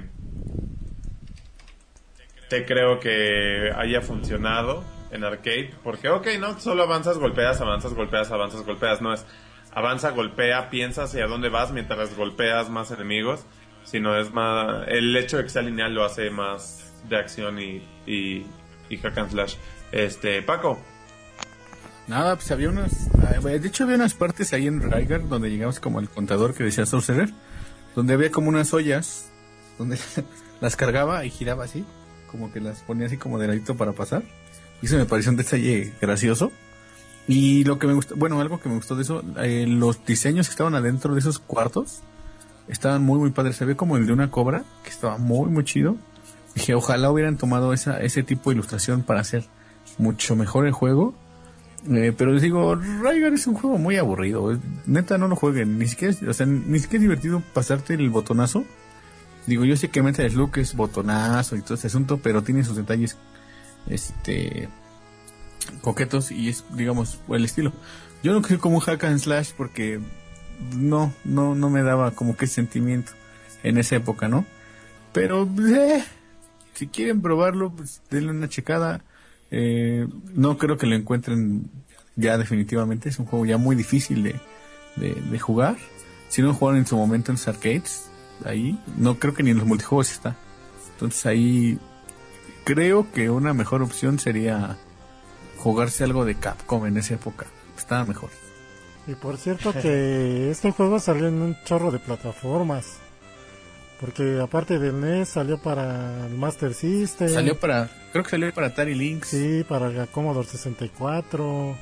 te creo que haya funcionado en arcade. Porque, ok, no, solo avanzas, golpeas, avanzas, golpeas, avanzas, golpeas. No es... avanza, golpea, piensa hacia dónde vas mientras golpeas más enemigos, sino es más, el hecho de que sea lineal lo hace más de acción y, y, y hack and slash. Este, Paco. Nada, pues había unas, de hecho había unas partes ahí en Rygar donde llegamos como el contador que decía Sorcerer, donde había como unas ollas, donde las cargaba y giraba así, como que las ponía así como de ladito para pasar, y eso me pareció un detalle gracioso. Y lo que me gustó, bueno, algo que me gustó de eso, eh, los diseños que estaban adentro de esos cuartos estaban muy, muy padres. Se ve como el de una cobra, que estaba muy, muy chido. Dije, ojalá hubieran tomado esa, ese tipo de ilustración para hacer mucho mejor el juego. Eh, pero les digo, Rygar es un juego muy aburrido. Neta, no lo jueguen. Ni siquiera, o sea, ni siquiera es divertido pasarte el botonazo. Digo, yo sé que Metal Slug es botonazo y todo ese asunto, pero tiene sus detalles, este... coquetos y es, digamos, el estilo. Yo no creo como un hack and slash porque no, no, no me daba como que sentimiento en esa época, ¿no? Pero, eh, si quieren probarlo, pues denle una checada. Eh, no creo que lo encuentren ya definitivamente. Es un juego ya muy difícil de, de, de jugar. Si no jugaron en su momento en los arcades, ahí, no creo que ni en los multijuegos está. Entonces ahí creo que una mejor opción sería jugarse algo de Capcom en esa época. Estaba mejor. Y por cierto que este juego salió en un chorro de plataformas. Porque aparte del N E S salió para el Master System. Salió para, creo que salió para Atari Lynx. Sí, para el Commodore sesenta y cuatro.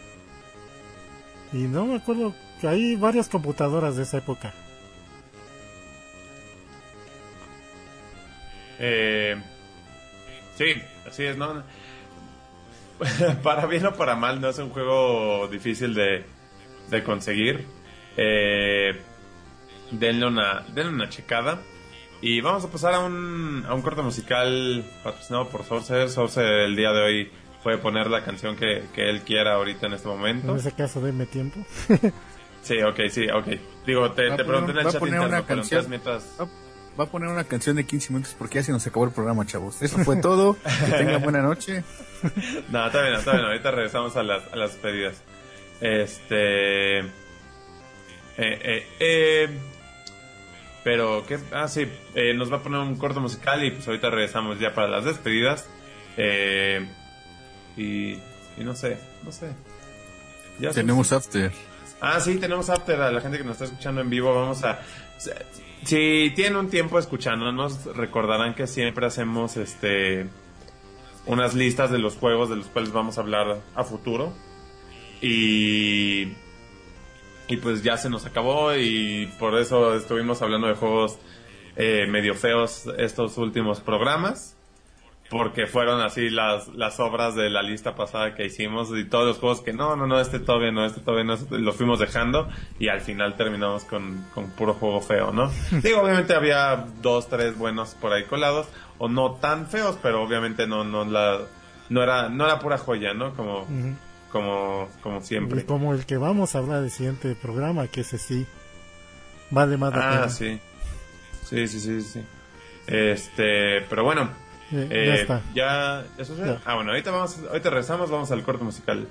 Y no me acuerdo que hay varias computadoras de esa época. Eh, sí, así es, ¿no? Para bien o para mal, no es un juego difícil de, de conseguir. Eh, denle una, denle una checada. Y vamos a pasar a un, a un corto musical patrocinado por Sorcerer. Sorcerer el día de hoy puede poner la canción que, que él quiera ahorita en este momento. En ese caso, denme tiempo. Sí, ok, sí, ok. Digo, te, te pregunté en el chat interno, una pero canción, entonces mientras... va, va a poner una canción de quince minutos porque ya se nos acabó el programa, chavos. Eso fue todo. Que tengan buena noche. No, está bien, está bien. Ahorita regresamos a las, a las pedidas. Este... Eh, eh, eh... Pero, ¿qué? Ah, sí, eh, nos va a poner un corto musical y pues ahorita regresamos ya para las despedidas. Eh, y, y no sé, no sé. Ya tenemos after. Ah, sí, tenemos after. A la gente que nos está escuchando en vivo, vamos a... Si tienen un tiempo escuchándonos, recordarán que siempre hacemos este unas listas de los juegos de los cuales vamos a hablar a futuro. Y... Y pues ya se nos acabó y por eso estuvimos hablando de juegos eh, medio feos estos últimos programas. Porque fueron así las, las obras de la lista pasada que hicimos y todos los juegos que no, no, no, este todavía no, este todavía no, los fuimos dejando y al final terminamos con, con puro juego feo, ¿no? Digo, obviamente había dos, tres buenos por ahí colados o no tan feos, pero obviamente no, no, la, no era, no era pura joya, ¿no? Como... Uh-huh. Como, como siempre. Y como el que vamos a hablar del siguiente programa, que ese sí vale más la pena. Ah, sí. Sí, sí, sí, sí. Este, pero bueno. Eh, eh, ya está. Ya, ¿eso ya? Ya. Ah, bueno, ahorita vamos, ahorita regresamos, vamos al corte musical.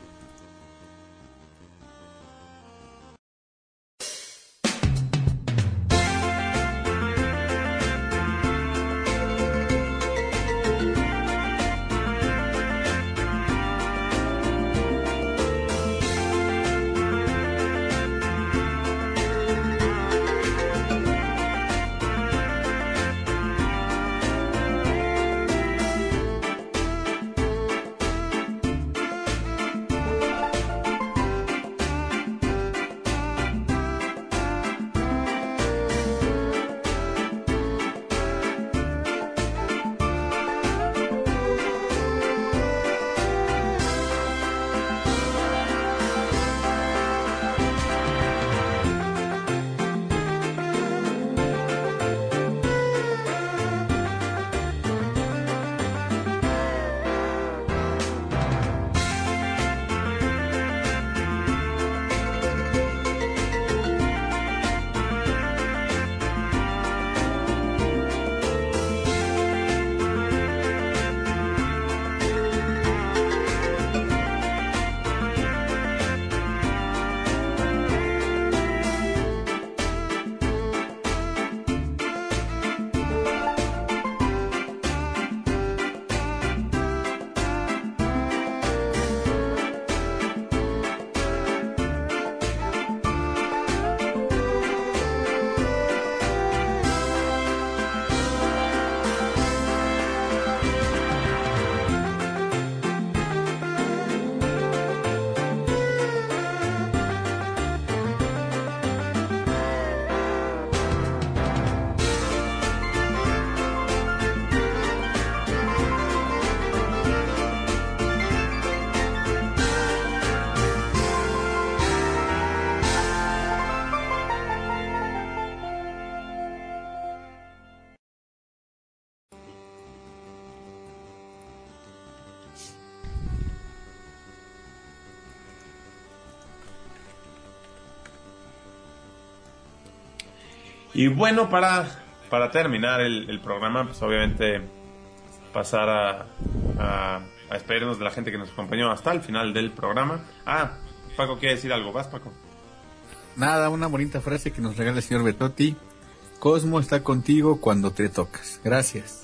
Y bueno, para, para terminar el, el programa, pues obviamente pasar a, a, a despedirnos de la gente que nos acompañó hasta el final del programa. Ah, Paco quiere decir algo. ¿Vas, Paco? Nada, una bonita frase que nos regala el señor Betotti. Cosmo está contigo cuando te tocas. Gracias.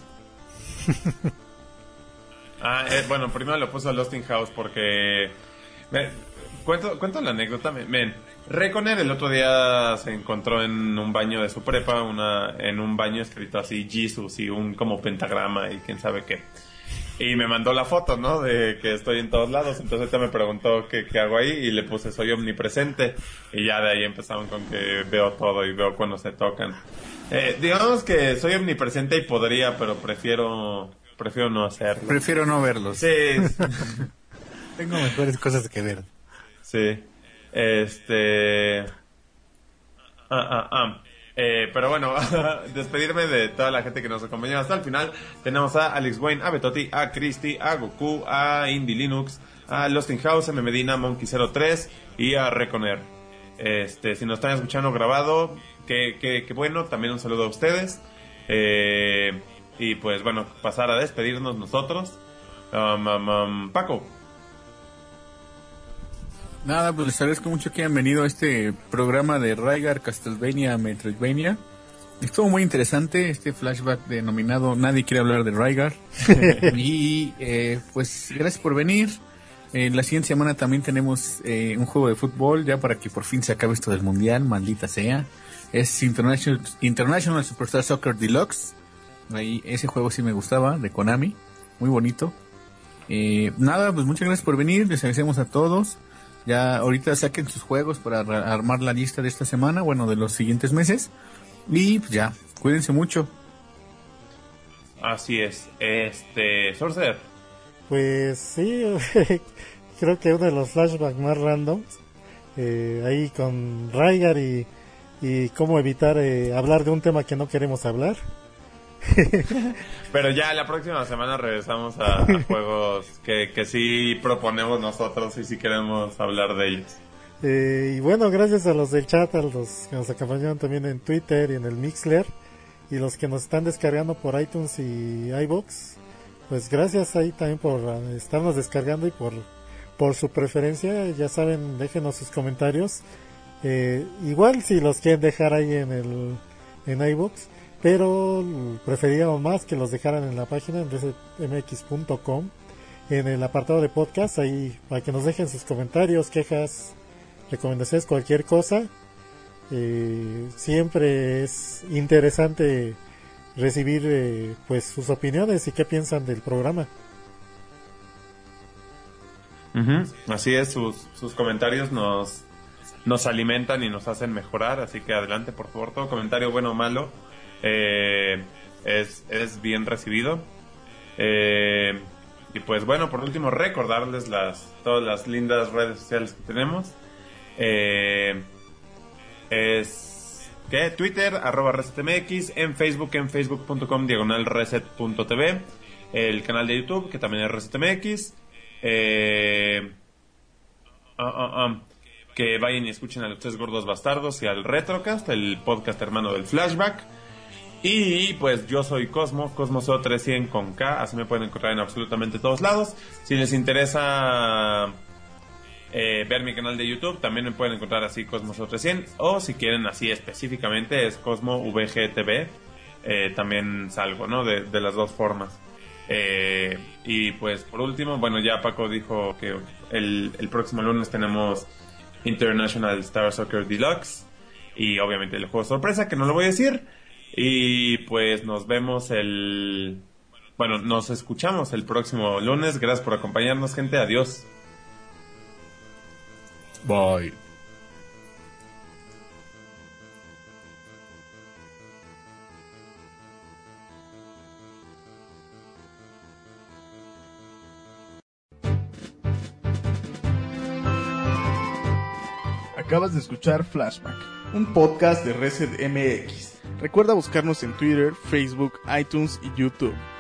Ah, eh, bueno, primero lo puso a Lost in House porque... Me, cuento, cuento la anécdota. Me, me, Reconer el otro día se encontró en un baño de su prepa, una en un baño escrito así Jesus y un como pentagrama y quién sabe qué. Y me mandó la foto, ¿no? De que estoy en todos lados. Entonces ella me preguntó qué, qué hago ahí y le puse soy omnipresente. Y ya de ahí empezaron con que veo todo y veo cuando se tocan. Eh, digamos que soy omnipresente y podría, pero prefiero prefiero no hacerlo. Prefiero no verlos. Sí. Tengo mejores cosas que ver. Sí. Este... Ah, ah, ah. Eh, pero bueno, despedirme de toda la gente que nos acompañó hasta el final. Tenemos a Alex Wayne, a Betotti, a Christy, a Goku, a Indie Linux, a Lost in House, M Medina, Monkey cero tres y a Reconer. Este, si nos están escuchando grabado, que, que, que bueno, también un saludo a ustedes. Eh, y pues bueno, pasar a despedirnos nosotros. Um, um, um, Paco. Nada, pues les agradezco mucho que hayan venido a este programa de Rygar, Castlevania, Metroidvania. Estuvo muy interesante este flashback denominado Nadie quiere hablar de Rygar. Y eh, pues gracias por venir. Eh, la siguiente semana también tenemos eh, un juego de fútbol ya para que por fin se acabe esto del mundial, maldita sea. Es International, International Superstar Soccer Deluxe. Ahí, ese juego sí me gustaba, de Konami, muy bonito. Eh, nada, pues muchas gracias por venir, les agradecemos a todos. Ya ahorita saquen sus juegos para armar la lista de esta semana, bueno, de los siguientes meses. Y pues ya, cuídense mucho. Así es. Este, Sorcerer. Pues sí, creo que uno de los flashbacks más randoms, eh, ahí con Rygar y, y cómo evitar eh, hablar de un tema que no queremos hablar. Pero ya la próxima semana regresamos a, a juegos que, que sí proponemos nosotros y sí queremos hablar de ellos. Eh, y bueno, gracias a los del chat, a los que nos acompañaron también en Twitter y en el Mixler, y los que nos están descargando por iTunes y iVoox, pues gracias ahí también por uh, estarnos descargando y por, por su preferencia. Ya saben, déjenos sus comentarios. Eh, igual si los quieren dejar ahí en el en iVoox, pero preferiríamos más que los dejaran en la página en reset m x punto com, en el apartado de podcast, ahí para que nos dejen sus comentarios, quejas, recomendaciones, cualquier cosa. Eh, siempre es interesante recibir eh, pues sus opiniones y qué piensan del programa. Uh-huh. Así es, sus, sus comentarios nos, nos alimentan y nos hacen mejorar, así que adelante por favor, todo comentario bueno o malo Eh, es, es bien recibido. Eh, y pues bueno, por último recordarles las todas las lindas redes sociales que tenemos. Eh, es que Twitter arroba resetmx, en Facebook en facebook punto com diagonal reset punto t v, el canal de YouTube que también es resetmx. Eh, uh, uh, uh, que vayan y escuchen a los Tres Gordos Bastardos y al Retrocast, el podcast hermano del Flashback. Y pues yo soy Cosmo, Cosmo cero tres cien con K, así me pueden encontrar en absolutamente todos lados. Si les interesa eh, ver mi canal de YouTube, también me pueden encontrar así, Cosmo cero tres cien. O si quieren así específicamente, es Cosmo V G T V. Eh, también salgo, ¿no? De, de las dos formas. Eh, y pues por último, bueno, ya Paco dijo que el, el próximo lunes tenemos International Star Soccer Deluxe. Y obviamente el juego sorpresa, que no lo voy a decir. Y pues nos vemos el... Bueno, nos escuchamos el próximo lunes. Gracias por acompañarnos, gente. Adiós. Bye. Acabas de escuchar Flashback, un podcast de Reset M X. Recuerda buscarnos en Twitter, Facebook, iTunes y YouTube.